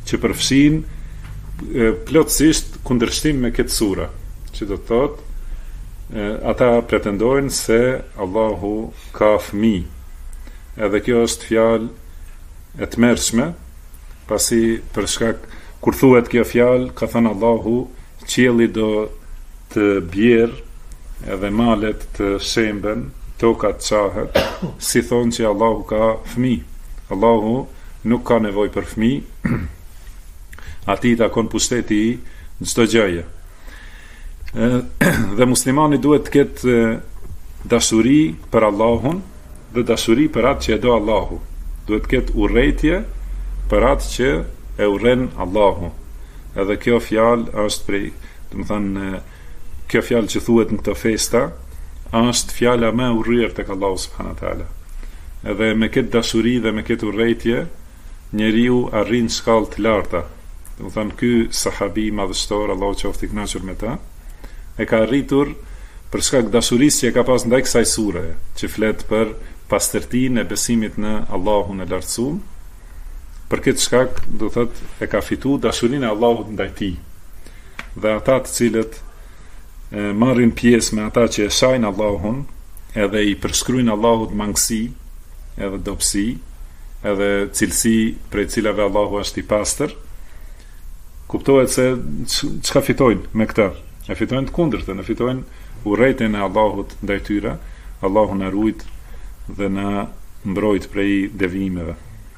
që përfshin plotësisht kundërshtim me këtë sura, që do të thotë ata pretendojnë se Allahu ka fëmijë. Edhe kjo është fjalë e tmerrshme, pasi për shkak kur thuhet kjo fjalë, ka thënë Allahu, qielli do të bjerë, edhe malet të shemben, toka të qahet, si thonë që Allahu ka fëmijë. Allahu nuk ka nevojë për fëmijë, ati takon pushteti i çdo gjëje. Dhe muslimani duhet të ketë dashuri për Allahun dhe dashuri për atë që e do Allahu. Duhet të ketë urrejtje për atë që e urren Allahu. Edhe kjo fjalë është prej, domethënë, kjo fjalë që thuhet në këto festa është fjala më e urryer tek Allahu subhanahu wa taala. Edhe me këtë dashuri dhe me këtë urrejtje njeriu arrin shkallë të larta. Domethënë ky sahabi madhështor, Allahu qoftë i kënaqur me ta, e ka arritur për shkak dashurisë që e ka pas ndaj kësaj sure, që flet për pastërtinë e besimit në Allahun e lartësuar. Për këtë shkak, do thotë, e ka fituar dashurinë e Allahut ndaj tij. Dhe ata të cilët marrin pjesë me ata që e shajnë Allahun, edhe i përshkruajnë Allahut mangësi, edhe dobësi, edhe cilësi prej cilave Allahu është i pastër, kuptohet se çka fitojnë me këtë. E fitojnë të kundërtën, e fitojnë urrejtjen e Allahut ndaj tyre. Allahu na ruajt dhe na mbrojt prej devijimeve.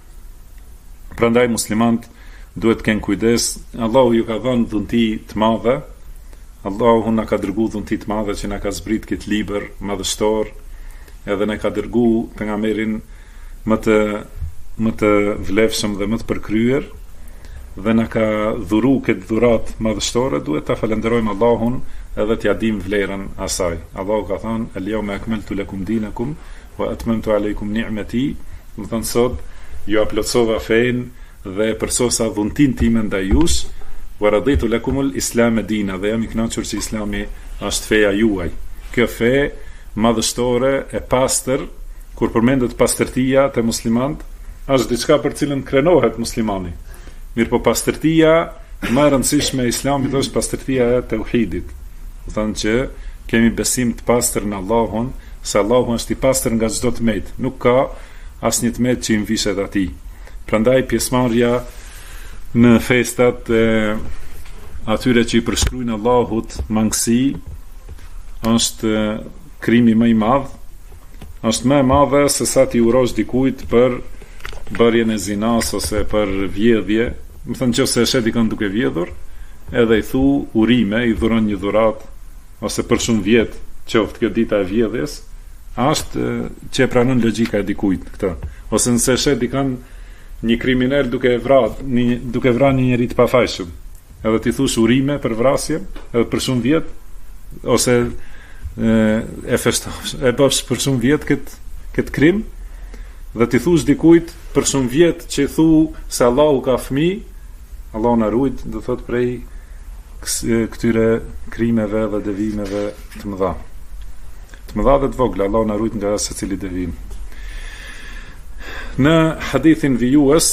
Prandaj muslimanët duhet të kenë kujdes. Allahu ju ka dhënë dhunti të madhe. Allahu na ka dërguar dhunti të madhe që na ka zbrit këtë libër madhështor, edhe na ka dërguar pejgamberin më të vlefshëm dhe më të përkryer, dhe na ka dhuru këtë dhurat madhështore. Duhet ta falenderojmë Allahun edhe t'ja dim vlerën asaj. Allahu ka thënë: "El-yawma akmaltu lakum dinakum wa atmamtu alaykum ni'mati", do të thonë sot ju aplotsova fen dhe përsosa dhuntin time ndaj jush, wa raditu lakum al-islam dina, dhe jam i kënaqur se Islami është feja juaj. Kjo fe madhështore e pastër, kur përmendet pastërtia te muslimanët, është diçka për cilën krenohet muslimani. Mirë po pastërtia më e rëndësishme e Islamit është pastërtia e tauhidit. Do thënë që kemi besim të pastër në Allahun, se Allahu është i pastër nga çdo tmet. Nuk ka asnjë tmet që i mvishet atij. Prandaj pjesëmarrja në festat e atyre që i përshkruajnë Allahut mangësi është krimi më i madh. Është më e madhe se sa ti urosh dikujt për bërjen e zinas ose për vjedhje. Më thënë që se e shet dikon duke vjedhur, edhe i thu urime, i dhuron një dhurat, ose për shumë vjet qoftë kjo dita e vjedhjes, është që e pranon logjika e dikujt këtë. Ose nëse e shet dikon një kriminal duke vrarë një njeri të pafajshëm, edhe ti thush urime për vrasje, edhe për shumë vjet, ose e bësh për shumë vjet këtë krim, dhe ti thush dikujt për shumë vjet që thu se Allahu ka fëmijë, Allahu na ruajt, do thot prej këtyre krimeve dhe devijimeve të mëdha. Të mëdha dhe të vogla, Allahu na ruajt nga secili devijim. Në hadithin vijues,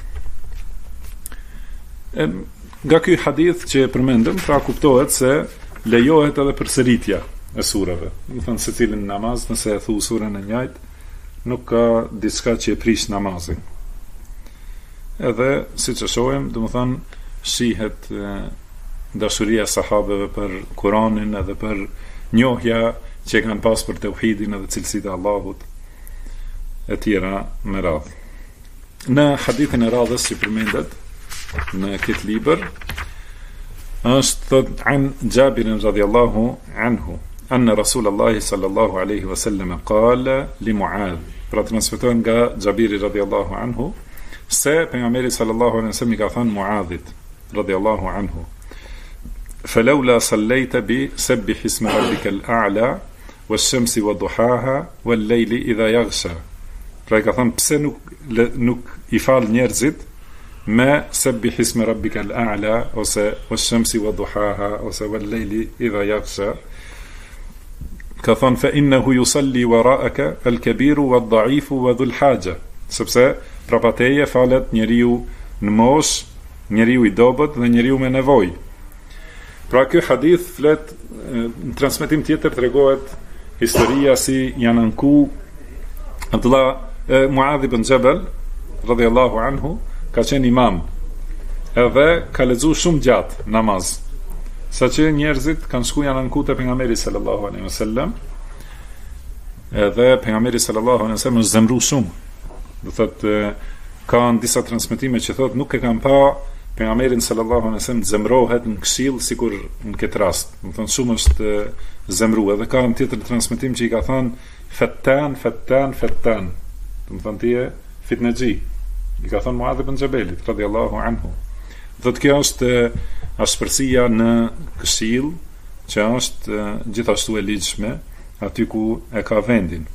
nga ky hadith që e përmendëm, pra kuptohet se lejohet edhe përsëritja e surave. Do thënë secilin namaz, nëse e thu surën e njëjtë, nuk ka diçka që e prish namazin. Edhe siç e shohim, do të thonë shihet dashuria e sahabeve për Kur'anin edhe për njohja që kanë pas për tauhidin edhe cilësitë e Allahut e tjera me radhë. Në hadithin e radhës që përmendet në këtë libër është thot an Jabir radhiyallahu anhu anna Rasulullah sallallahu alaihi wasallam qala li Muadh. Pra transmetohen nga Jabiri radhiyallahu anhu se pejgamberi sallallahu alaihi wasallam i ka thënë Muadhit radhiyallahu anhu: "Falawla sallaita bi sabbih isma rabbika al-a'la wash-shamsi wa-duhaha wal-layli idha yaghsha." Pra i ka thënë pse nuk i fal njerëzit me sabbih isma rabbika al-a'la ose wash-shamsi wa-duhaha ose wal-layli idha yaghsha. Ka thënë fa innahu yusalli wara'aka al-kabiru wad-da'ifu wa dhul haja, sepse prapateje falet njeriu në mosh njeriu i dobët dhe njeriu me nevojë. Pra ky hadith flet në transmetim tjetër tregohet historia si janë anku Abdullah Muadh ibn Jabal radhiyallahu anhu ka qenë imam edhe ka lexuar shumë gjatë namaz, saqë njerëzit kanë shkuar janë anku te pejgamberi sallallahu alaihi wasallam, edhe pejgamberi sallallahu alaihi wasallam është zemru shumë. Do thotë kanë disa transmetime që thotë nuk e kanë pa pejgamberin sallallahu alaihi wasallam zemrohet në këshill sikur në këtë rast. Do thonë shumë është zemruar. Edhe ka një tjetër transmetim që i ka thënë fettan. Do thonë ti fitnexhi. I ka thënë Muadh ibn Jabalit radhiyallahu anhu. Do të kjo është ashpërsia në këshill që është gjithashtu e ligjshme aty ku e ka vendin.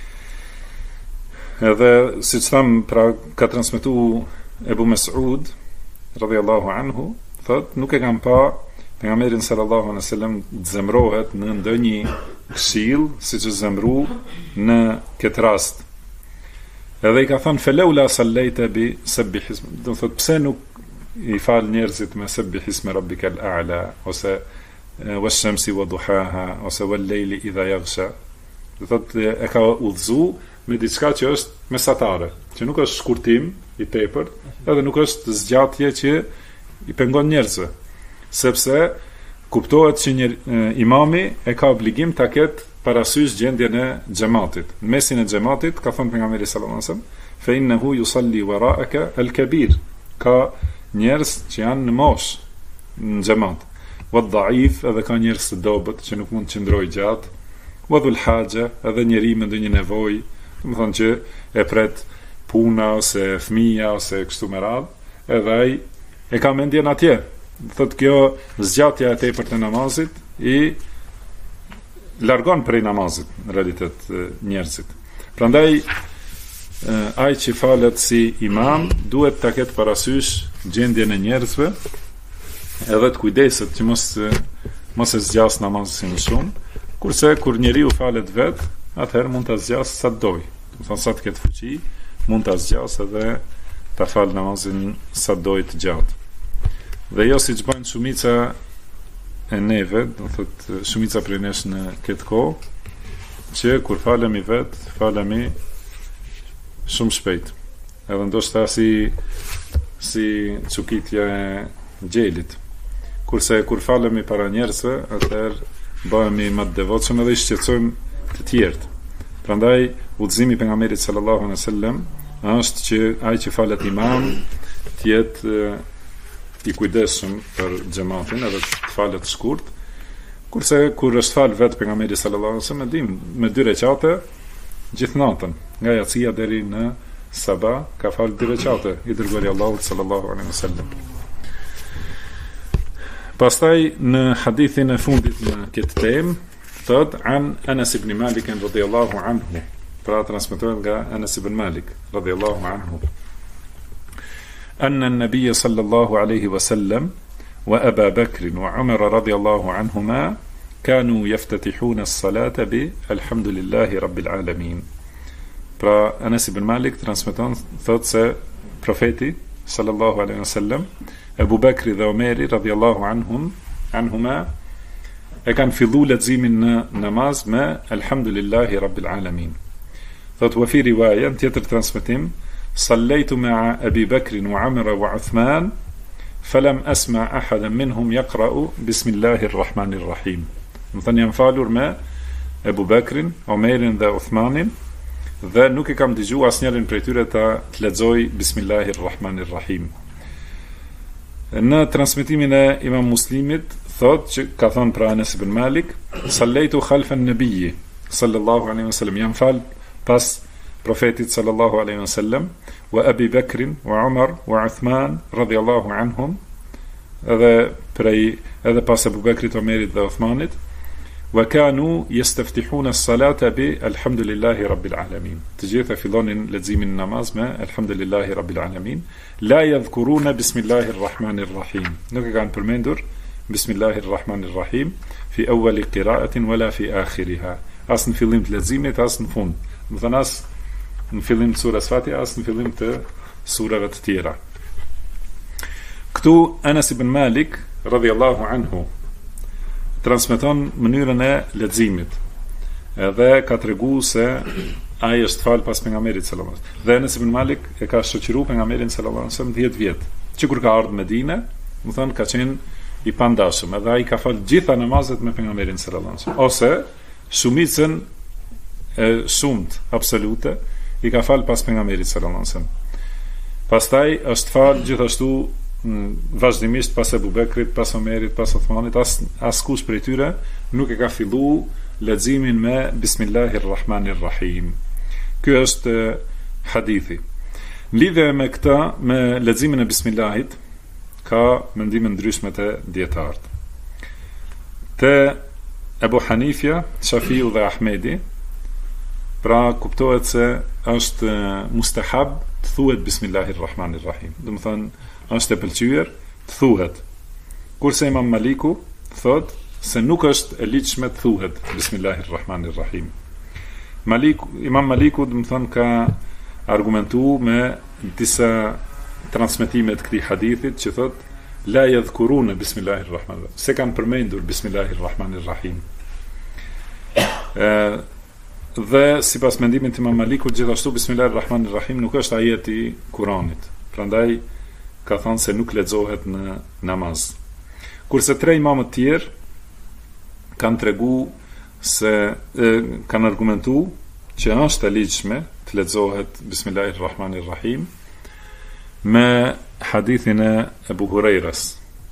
Edhe siç tham, pra ka transmetuar Ebu Mes'ud radhiyallahu anhu, thot nuk e kam pa pejgamberin sallallahu alaihi wasallam zemrohet në ndonjë këshill siç e zemru në këtë rast. Edhe i ka thënë felaula sallaita bi sabbih ism, do thot pse nuk i fal njerzit me sabbih ism rabbikal a'la ose wash-shamsi wa duhaha ose wal-layli idha yaghsha. Do thot e ka udhëzu me diçka që është mesatare, që nuk është shkurtim i tepërt, edhe nuk është zgjatje që i pengon njerëzve, sepse kuptohet që imami e ka obligim ta ketë parasysh gjendjen e xhamatit. Në mesin e xhamatit ka thënë pejgamberi sallallahu alajhi wasallam, "Fa innahu yusalli wara'aka al-kabir." Ka njerëz që janë në moshë në xhamat. Wa dhaif, edhe ka njerëz të dobët që nuk mund të qëndrojë gjatë. Wa dhul haja, edhe njeri me ndonjë nevojë, do të thonë që e pret puna ose fëmia ose kështu me radhë, edhe ai e ka mendjen atje. Thotë kjo zgjatja e tepërt e namazit i largon prej namazit në realitet njerëzit. Prandaj ai që falet si imam duhet ta ketë parasysh gjendjen e njerëzve, edhe të kujdeset që mos e zgjas namazin shumë, kurse kur njeriu falet vet, atëherë mund ta zgjas sa doj. Do të thonë sa të ketë fuqi, mund ta zgjas edhe ta fal namazin sa doj të gjatë. Dhe jo si që bëjnë shumica e neve, do thotë shumica prej nesh në këtë kohë, që kur falemi vet, falemi shumë shpejt. Edhe ndoshta si çukitja e gjelit. Kurse kur falemi para njerëzve, atëherë bëhemi më të devotshëm edhe i shqetësojmë të tjerët. Prandaj udhëzimi i pejgamberit sallallahu alaihi wasallam është që ai që falet imam të jetë i kujdesshëm për xhamatin edhe të falet shkurt, kurse kur është fal vetë pejgamberi sallallahu alaihi wasallam dim me 2 rekate gjithë natën, nga jacia deri në sabah ka fal 2 rekate i dërguari Allahut sallallahu alaihi wasallam. Pastaj në hadithin e fundit në këtë temë thot an Anas ibn Malik radhiyallahu anhu, pra transmetohet nga Anas ibn Malik radhiyallahu anhu, أن النبي صلى الله عليه وسلم وأبا بكر وعمر رضي الله عنهما كانوا يفتتحون الصلاة بالحمد لله رب العالمين. Pra Anas ibn Malik transmeton thot se profeti sallallahu alaihi wasallam, Abu Bakri dhe Omeri radhiyallahu anhuma e kanë filluar leximin në namaz me Alhamdulillahi Rabbil Alamin. Thot wa fi riwaya tjetër transmetim صليت مع أبي بكر وعمر وعثمان فلم أسمع أحدا منهم يقرأ بسم الله الرحمن الرحيم. مثلا ينفالور ما أبو بكر عمر dhe Uthmanin dhe nuk e kam dëgjuar asnjërin prej tyre ta lexoj Bismillahirrahmanirrahim. Në transmetimin e Imam Muslimit thot që ka thënë pra Anas ibn Malik, "Sallaitu khalfa an-nabiy sallallahu alaihi wasallam", jam fal pas profetit sallallahu alaihi wasallam, wa Abi Bakr wa Umar wa Uthman radhiyallahu anhum, edhe pas Abu Bakrit, Omerit dhe Uthmanit, wa kanu yastaftihuna as-salata bi alhamdulillahi rabbil alamin. Të gjitha fillonin leximin namaz me alhamdulillahi rabbil alamin, la yadhkuruna bismillahir rahmanir rahim. Nuk e kanë përmendur bismillahir rahmanir rahim fi awwal qira'atin wala fi akhiriha. As në fillim të leximit, as në fund. Do thënë as në fillim të surës Fatiha, as në fillim të surave të tjera. Këtu Anas ibn Malik radhiyallahu anhu transmeton mënyrën e leximit. Edhe ka treguar se ai është fal pas pejgamberit sallallahu alaihi wasallam. Dhe Anas ibn Malik e ka shoqëruar pejgamberin sallallahu alaihi wasallam 10 vjet. Që kur ka ardhur në Medinë, më thon ka qenë i pandashëm, edhe ai ka fal gjitha namazet me pejgamberin sallallahu alaihi wasallam. Ose shumicën e shumt absolute i ka fal pas pejgamberit sallallahu alaihi wasallam. Pastaj është fal gjithashtu vazhdimisht pas Ebu Bekrit, pas Omerit, pas Uthmanit, as kush prej tyre nuk e ka filluar leximin me Bismillahirrahmanirrahim. Ky është hadithi. Në lidhje me këtë, me leximin e Bismillahit, ka mendime ndryshme të dietarët. Te Ebu Hanifja, Shafiu dhe Ahmedi, pra kuptohet se është mustahab të thuhet Bismillahirrahmanirrahim. Do të thonë është e pëlqyer të thuhet. Kurse Imam Maliku thot se nuk është e ligjshme të thuhet Bismillahirrahmanirrahim. Imam Maliku do të thonë ka argumentuar me disa transmetime të këtij hadithit që thot la yadhkuruna Bismillahirrahmanirrahim. Se kanë përmendur Bismillahirrahmanirrahim. Dhe sipas mendimit të Imam Malikut gjithashtu Bismillahirrahmanirrahim nuk është ajeti i Kuranit. Prandaj ka thënë se nuk lexohet në namaz. Kurse tre imamët tjerë kanë treguar se kanë argumentuar që është e ligjshme të lexohet Bismillahirrahmanirrahim me hadithin e Ebu Hurajras,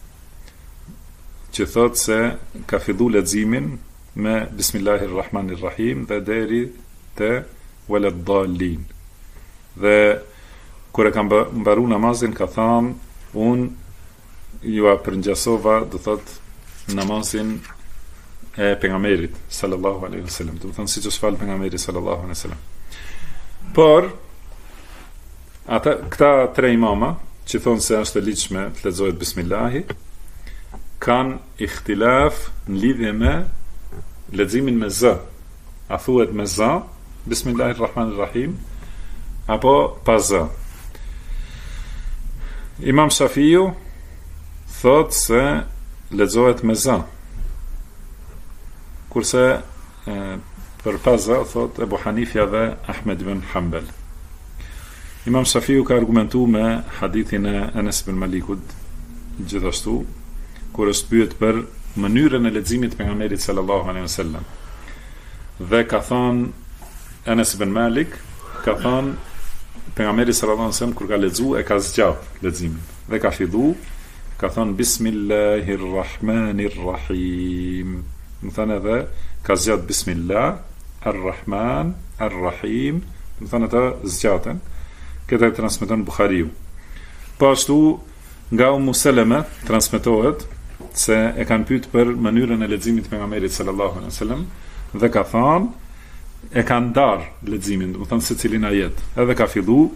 që thot se ka filluar leximin me Bismillahirrahmanirrahim dhe deri te waladdallin. Dhe kur e ka mbaru namazin ka thënë unë ju a përngjasova, do thot, namazin e pejgamberit sallallahu alaihi wasallam. Do thënë siç është fal pejgamberi sallallahu alaihi wasallam. Por këta tre imama që thonë se është e ligjshme të lexohet Bismillahi, kanë ihtilaf në lidhje me leximin me z. A thuhet me z Bismillahirrahmanirrahim apo pa z? Imam Shafiu thot se lexohet me z. Kurse për pa z thot Ebu Hanifja dhe Ahmed ibn Hanbal. Imam Shafiu ka argumentuar me hadithin e Anas ibn Malikut gjithashtu, kur është pyet për mënyrën e leximit të pejgamberit sallallahu alaihi wasallam. Dhe ka thënë Anas ibn Malik, ka thënë pejgamberi sallallahu alaihi wasallam kur ka lexuar e ka zgjat leximin. Dhe ka filluar, ka thënë Bismillahirrahmanirrahim. Më thënë edhe ka zgjat Bismillah, Ar-Rahman, Ar-Rahim, më thënë ata zgjatën. Këtë e transmeton Buhariu. Po ashtu nga Ummu Seleme transmetohet se e kanë pyet për mënyrën e leximit të pejgamberit sallallahu alaihi wasallam dhe ka thënë e kanë dar leximin, do të thonë secilin ajet. Edhe ka filluar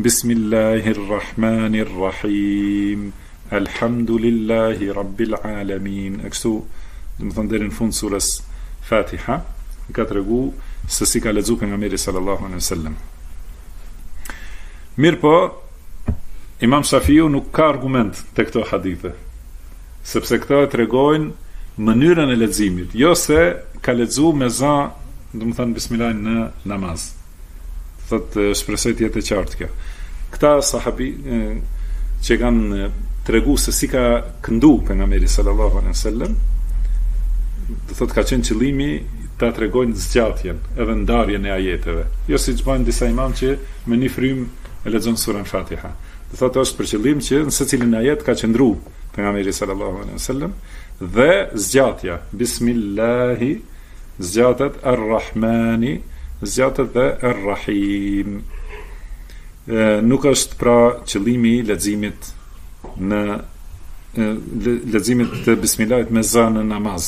Bismillahirrahmanirrahim, Alhamdulillahi rabbil alamin. Kështu, do të thonë deri në fund surës Fatiha, ka treguar se si ka lexuar pejgamberi sallallahu alaihi wasallam. Mirë po, Imam Shafiu nuk ka argument të këto hadithe, sepse këto e tregojnë mënyrën e leximit, jo se ka lexuar me za, do të thënë Bismillah në namaz. Thotë shpresoj të jetë e qartë kjo. Këta sahabi që kanë treguar se si ka këndu pejgamberi sallallahu alaihi wasallam, do thotë ka qenë qëllimi ta tregojnë zgjatjen, edhe ndarjen e ajeteve. Jo siç bën disa imam që me një frym e lexon surën Fatiha. Do thotë është për qëllim që në secilin ajet ka qëndruar pejgamberi sallallahu alaihi wasallam dhe zgjatja Bismillahi, zgjatet Ar-Rahmani, zgjatet dhe Ar-Rahim. Nuk është pra qëllimi i leximit në leximit të Bismillahit me za në namaz.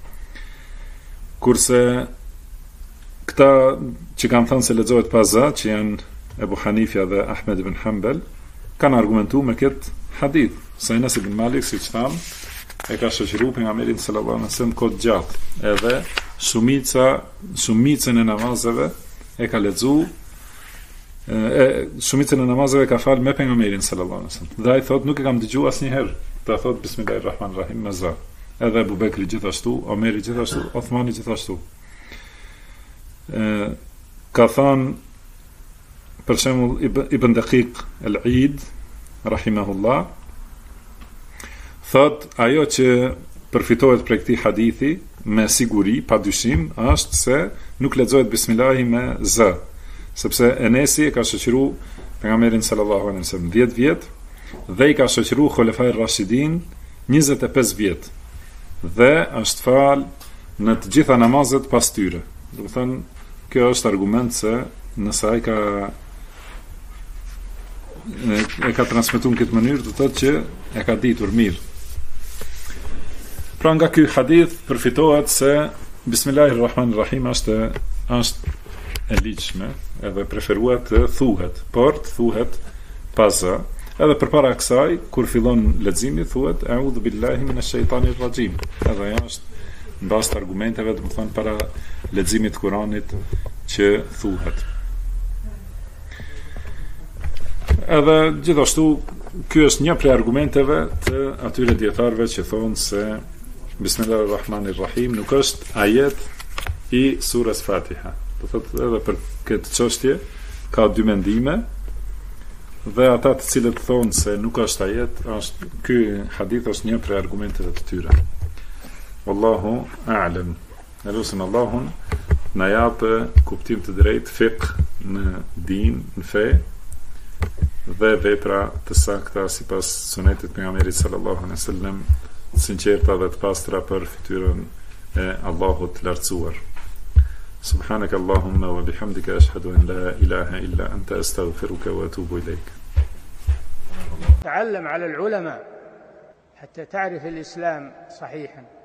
Kurse këta që kanë thënë se lexohet pa za, që janë Ebu Hanifja dhe Ahmed ibn Hanbal, kanë argumentuar me këtë hadith, se Anas ibn Malik, siç tham, e ka shoqëruar pejgamberin sallallahu alaihi wasallam kohë gjatë, edhe shumicën e namazeve e ka lexuar shumicën e namazeve ka fal me pejgamberin sallallahu alaihi wasallam. Dhe ai thot nuk e kam dëgjuar asnjëherë ta thot bismillahirrahmanirrahim me za. Edhe Abu Bekri gjithashtu, Omeri gjithashtu, Uthmani gjithashtu. Ka thënë për shembull Ibn Daqiq al-Eid rahimahullah, thot ajo që përfitohet prej këtij hadithi me siguri, pa dyshim, është se nuk lexohet bismillahi me z, sepse Enesi e ka shoqëruar pejgamberin sallallahu alaihi wasallam 10 vjet dhe i ka shoqëruar Khulafai Rashidin 25 vjet. Dhe është fal në të gjitha namazet pas tyre. Do të thënë, kjo është argument se nëse ai ka transmetuar në këtë mënyrë, do të thotë që e ka ditur mirë. Pra nga ky hadith përfitohet se Bismillahirrahmanirrahim është e ligjshme, edhe preferuar të thuhet, por të thuhet pas zë. Edhe përpara kësaj, kur fillon leximi, thuhet A'udhu billahi minash shaitanir rajim. Edhe ajo është mbas të argumenteve, do të thonë para leximit të Kuranit që thuhet. Edhe gjithashtu, ky është një prej argumenteve të atyre dietarëve që thonë se Bismillahirrahmanirrahim nuk është ajet i surës Fatiha. Do thotë edhe për këtë çështje ka dy mendime. Dhe ata të cilët thonë se nuk është ajet, ky hadith është një prej argumenteve të tyre. Wallahu a'lam. Elusim Allahun na japë kuptim të drejtë fiqh në din, në fe, dhe vepra të sakta sipas sunetit pejgamberit sallallahu alaihi wasallam, sinqerta dhe të pastra për fytyrën e Allahut të lartësuar. سبحانك اللهم وبحمدك أشهد أن لا إله إلا أنت أستغفرك وأتوب إليك. تعلم على العلماء حتى تعرف الإسلام صحيحا.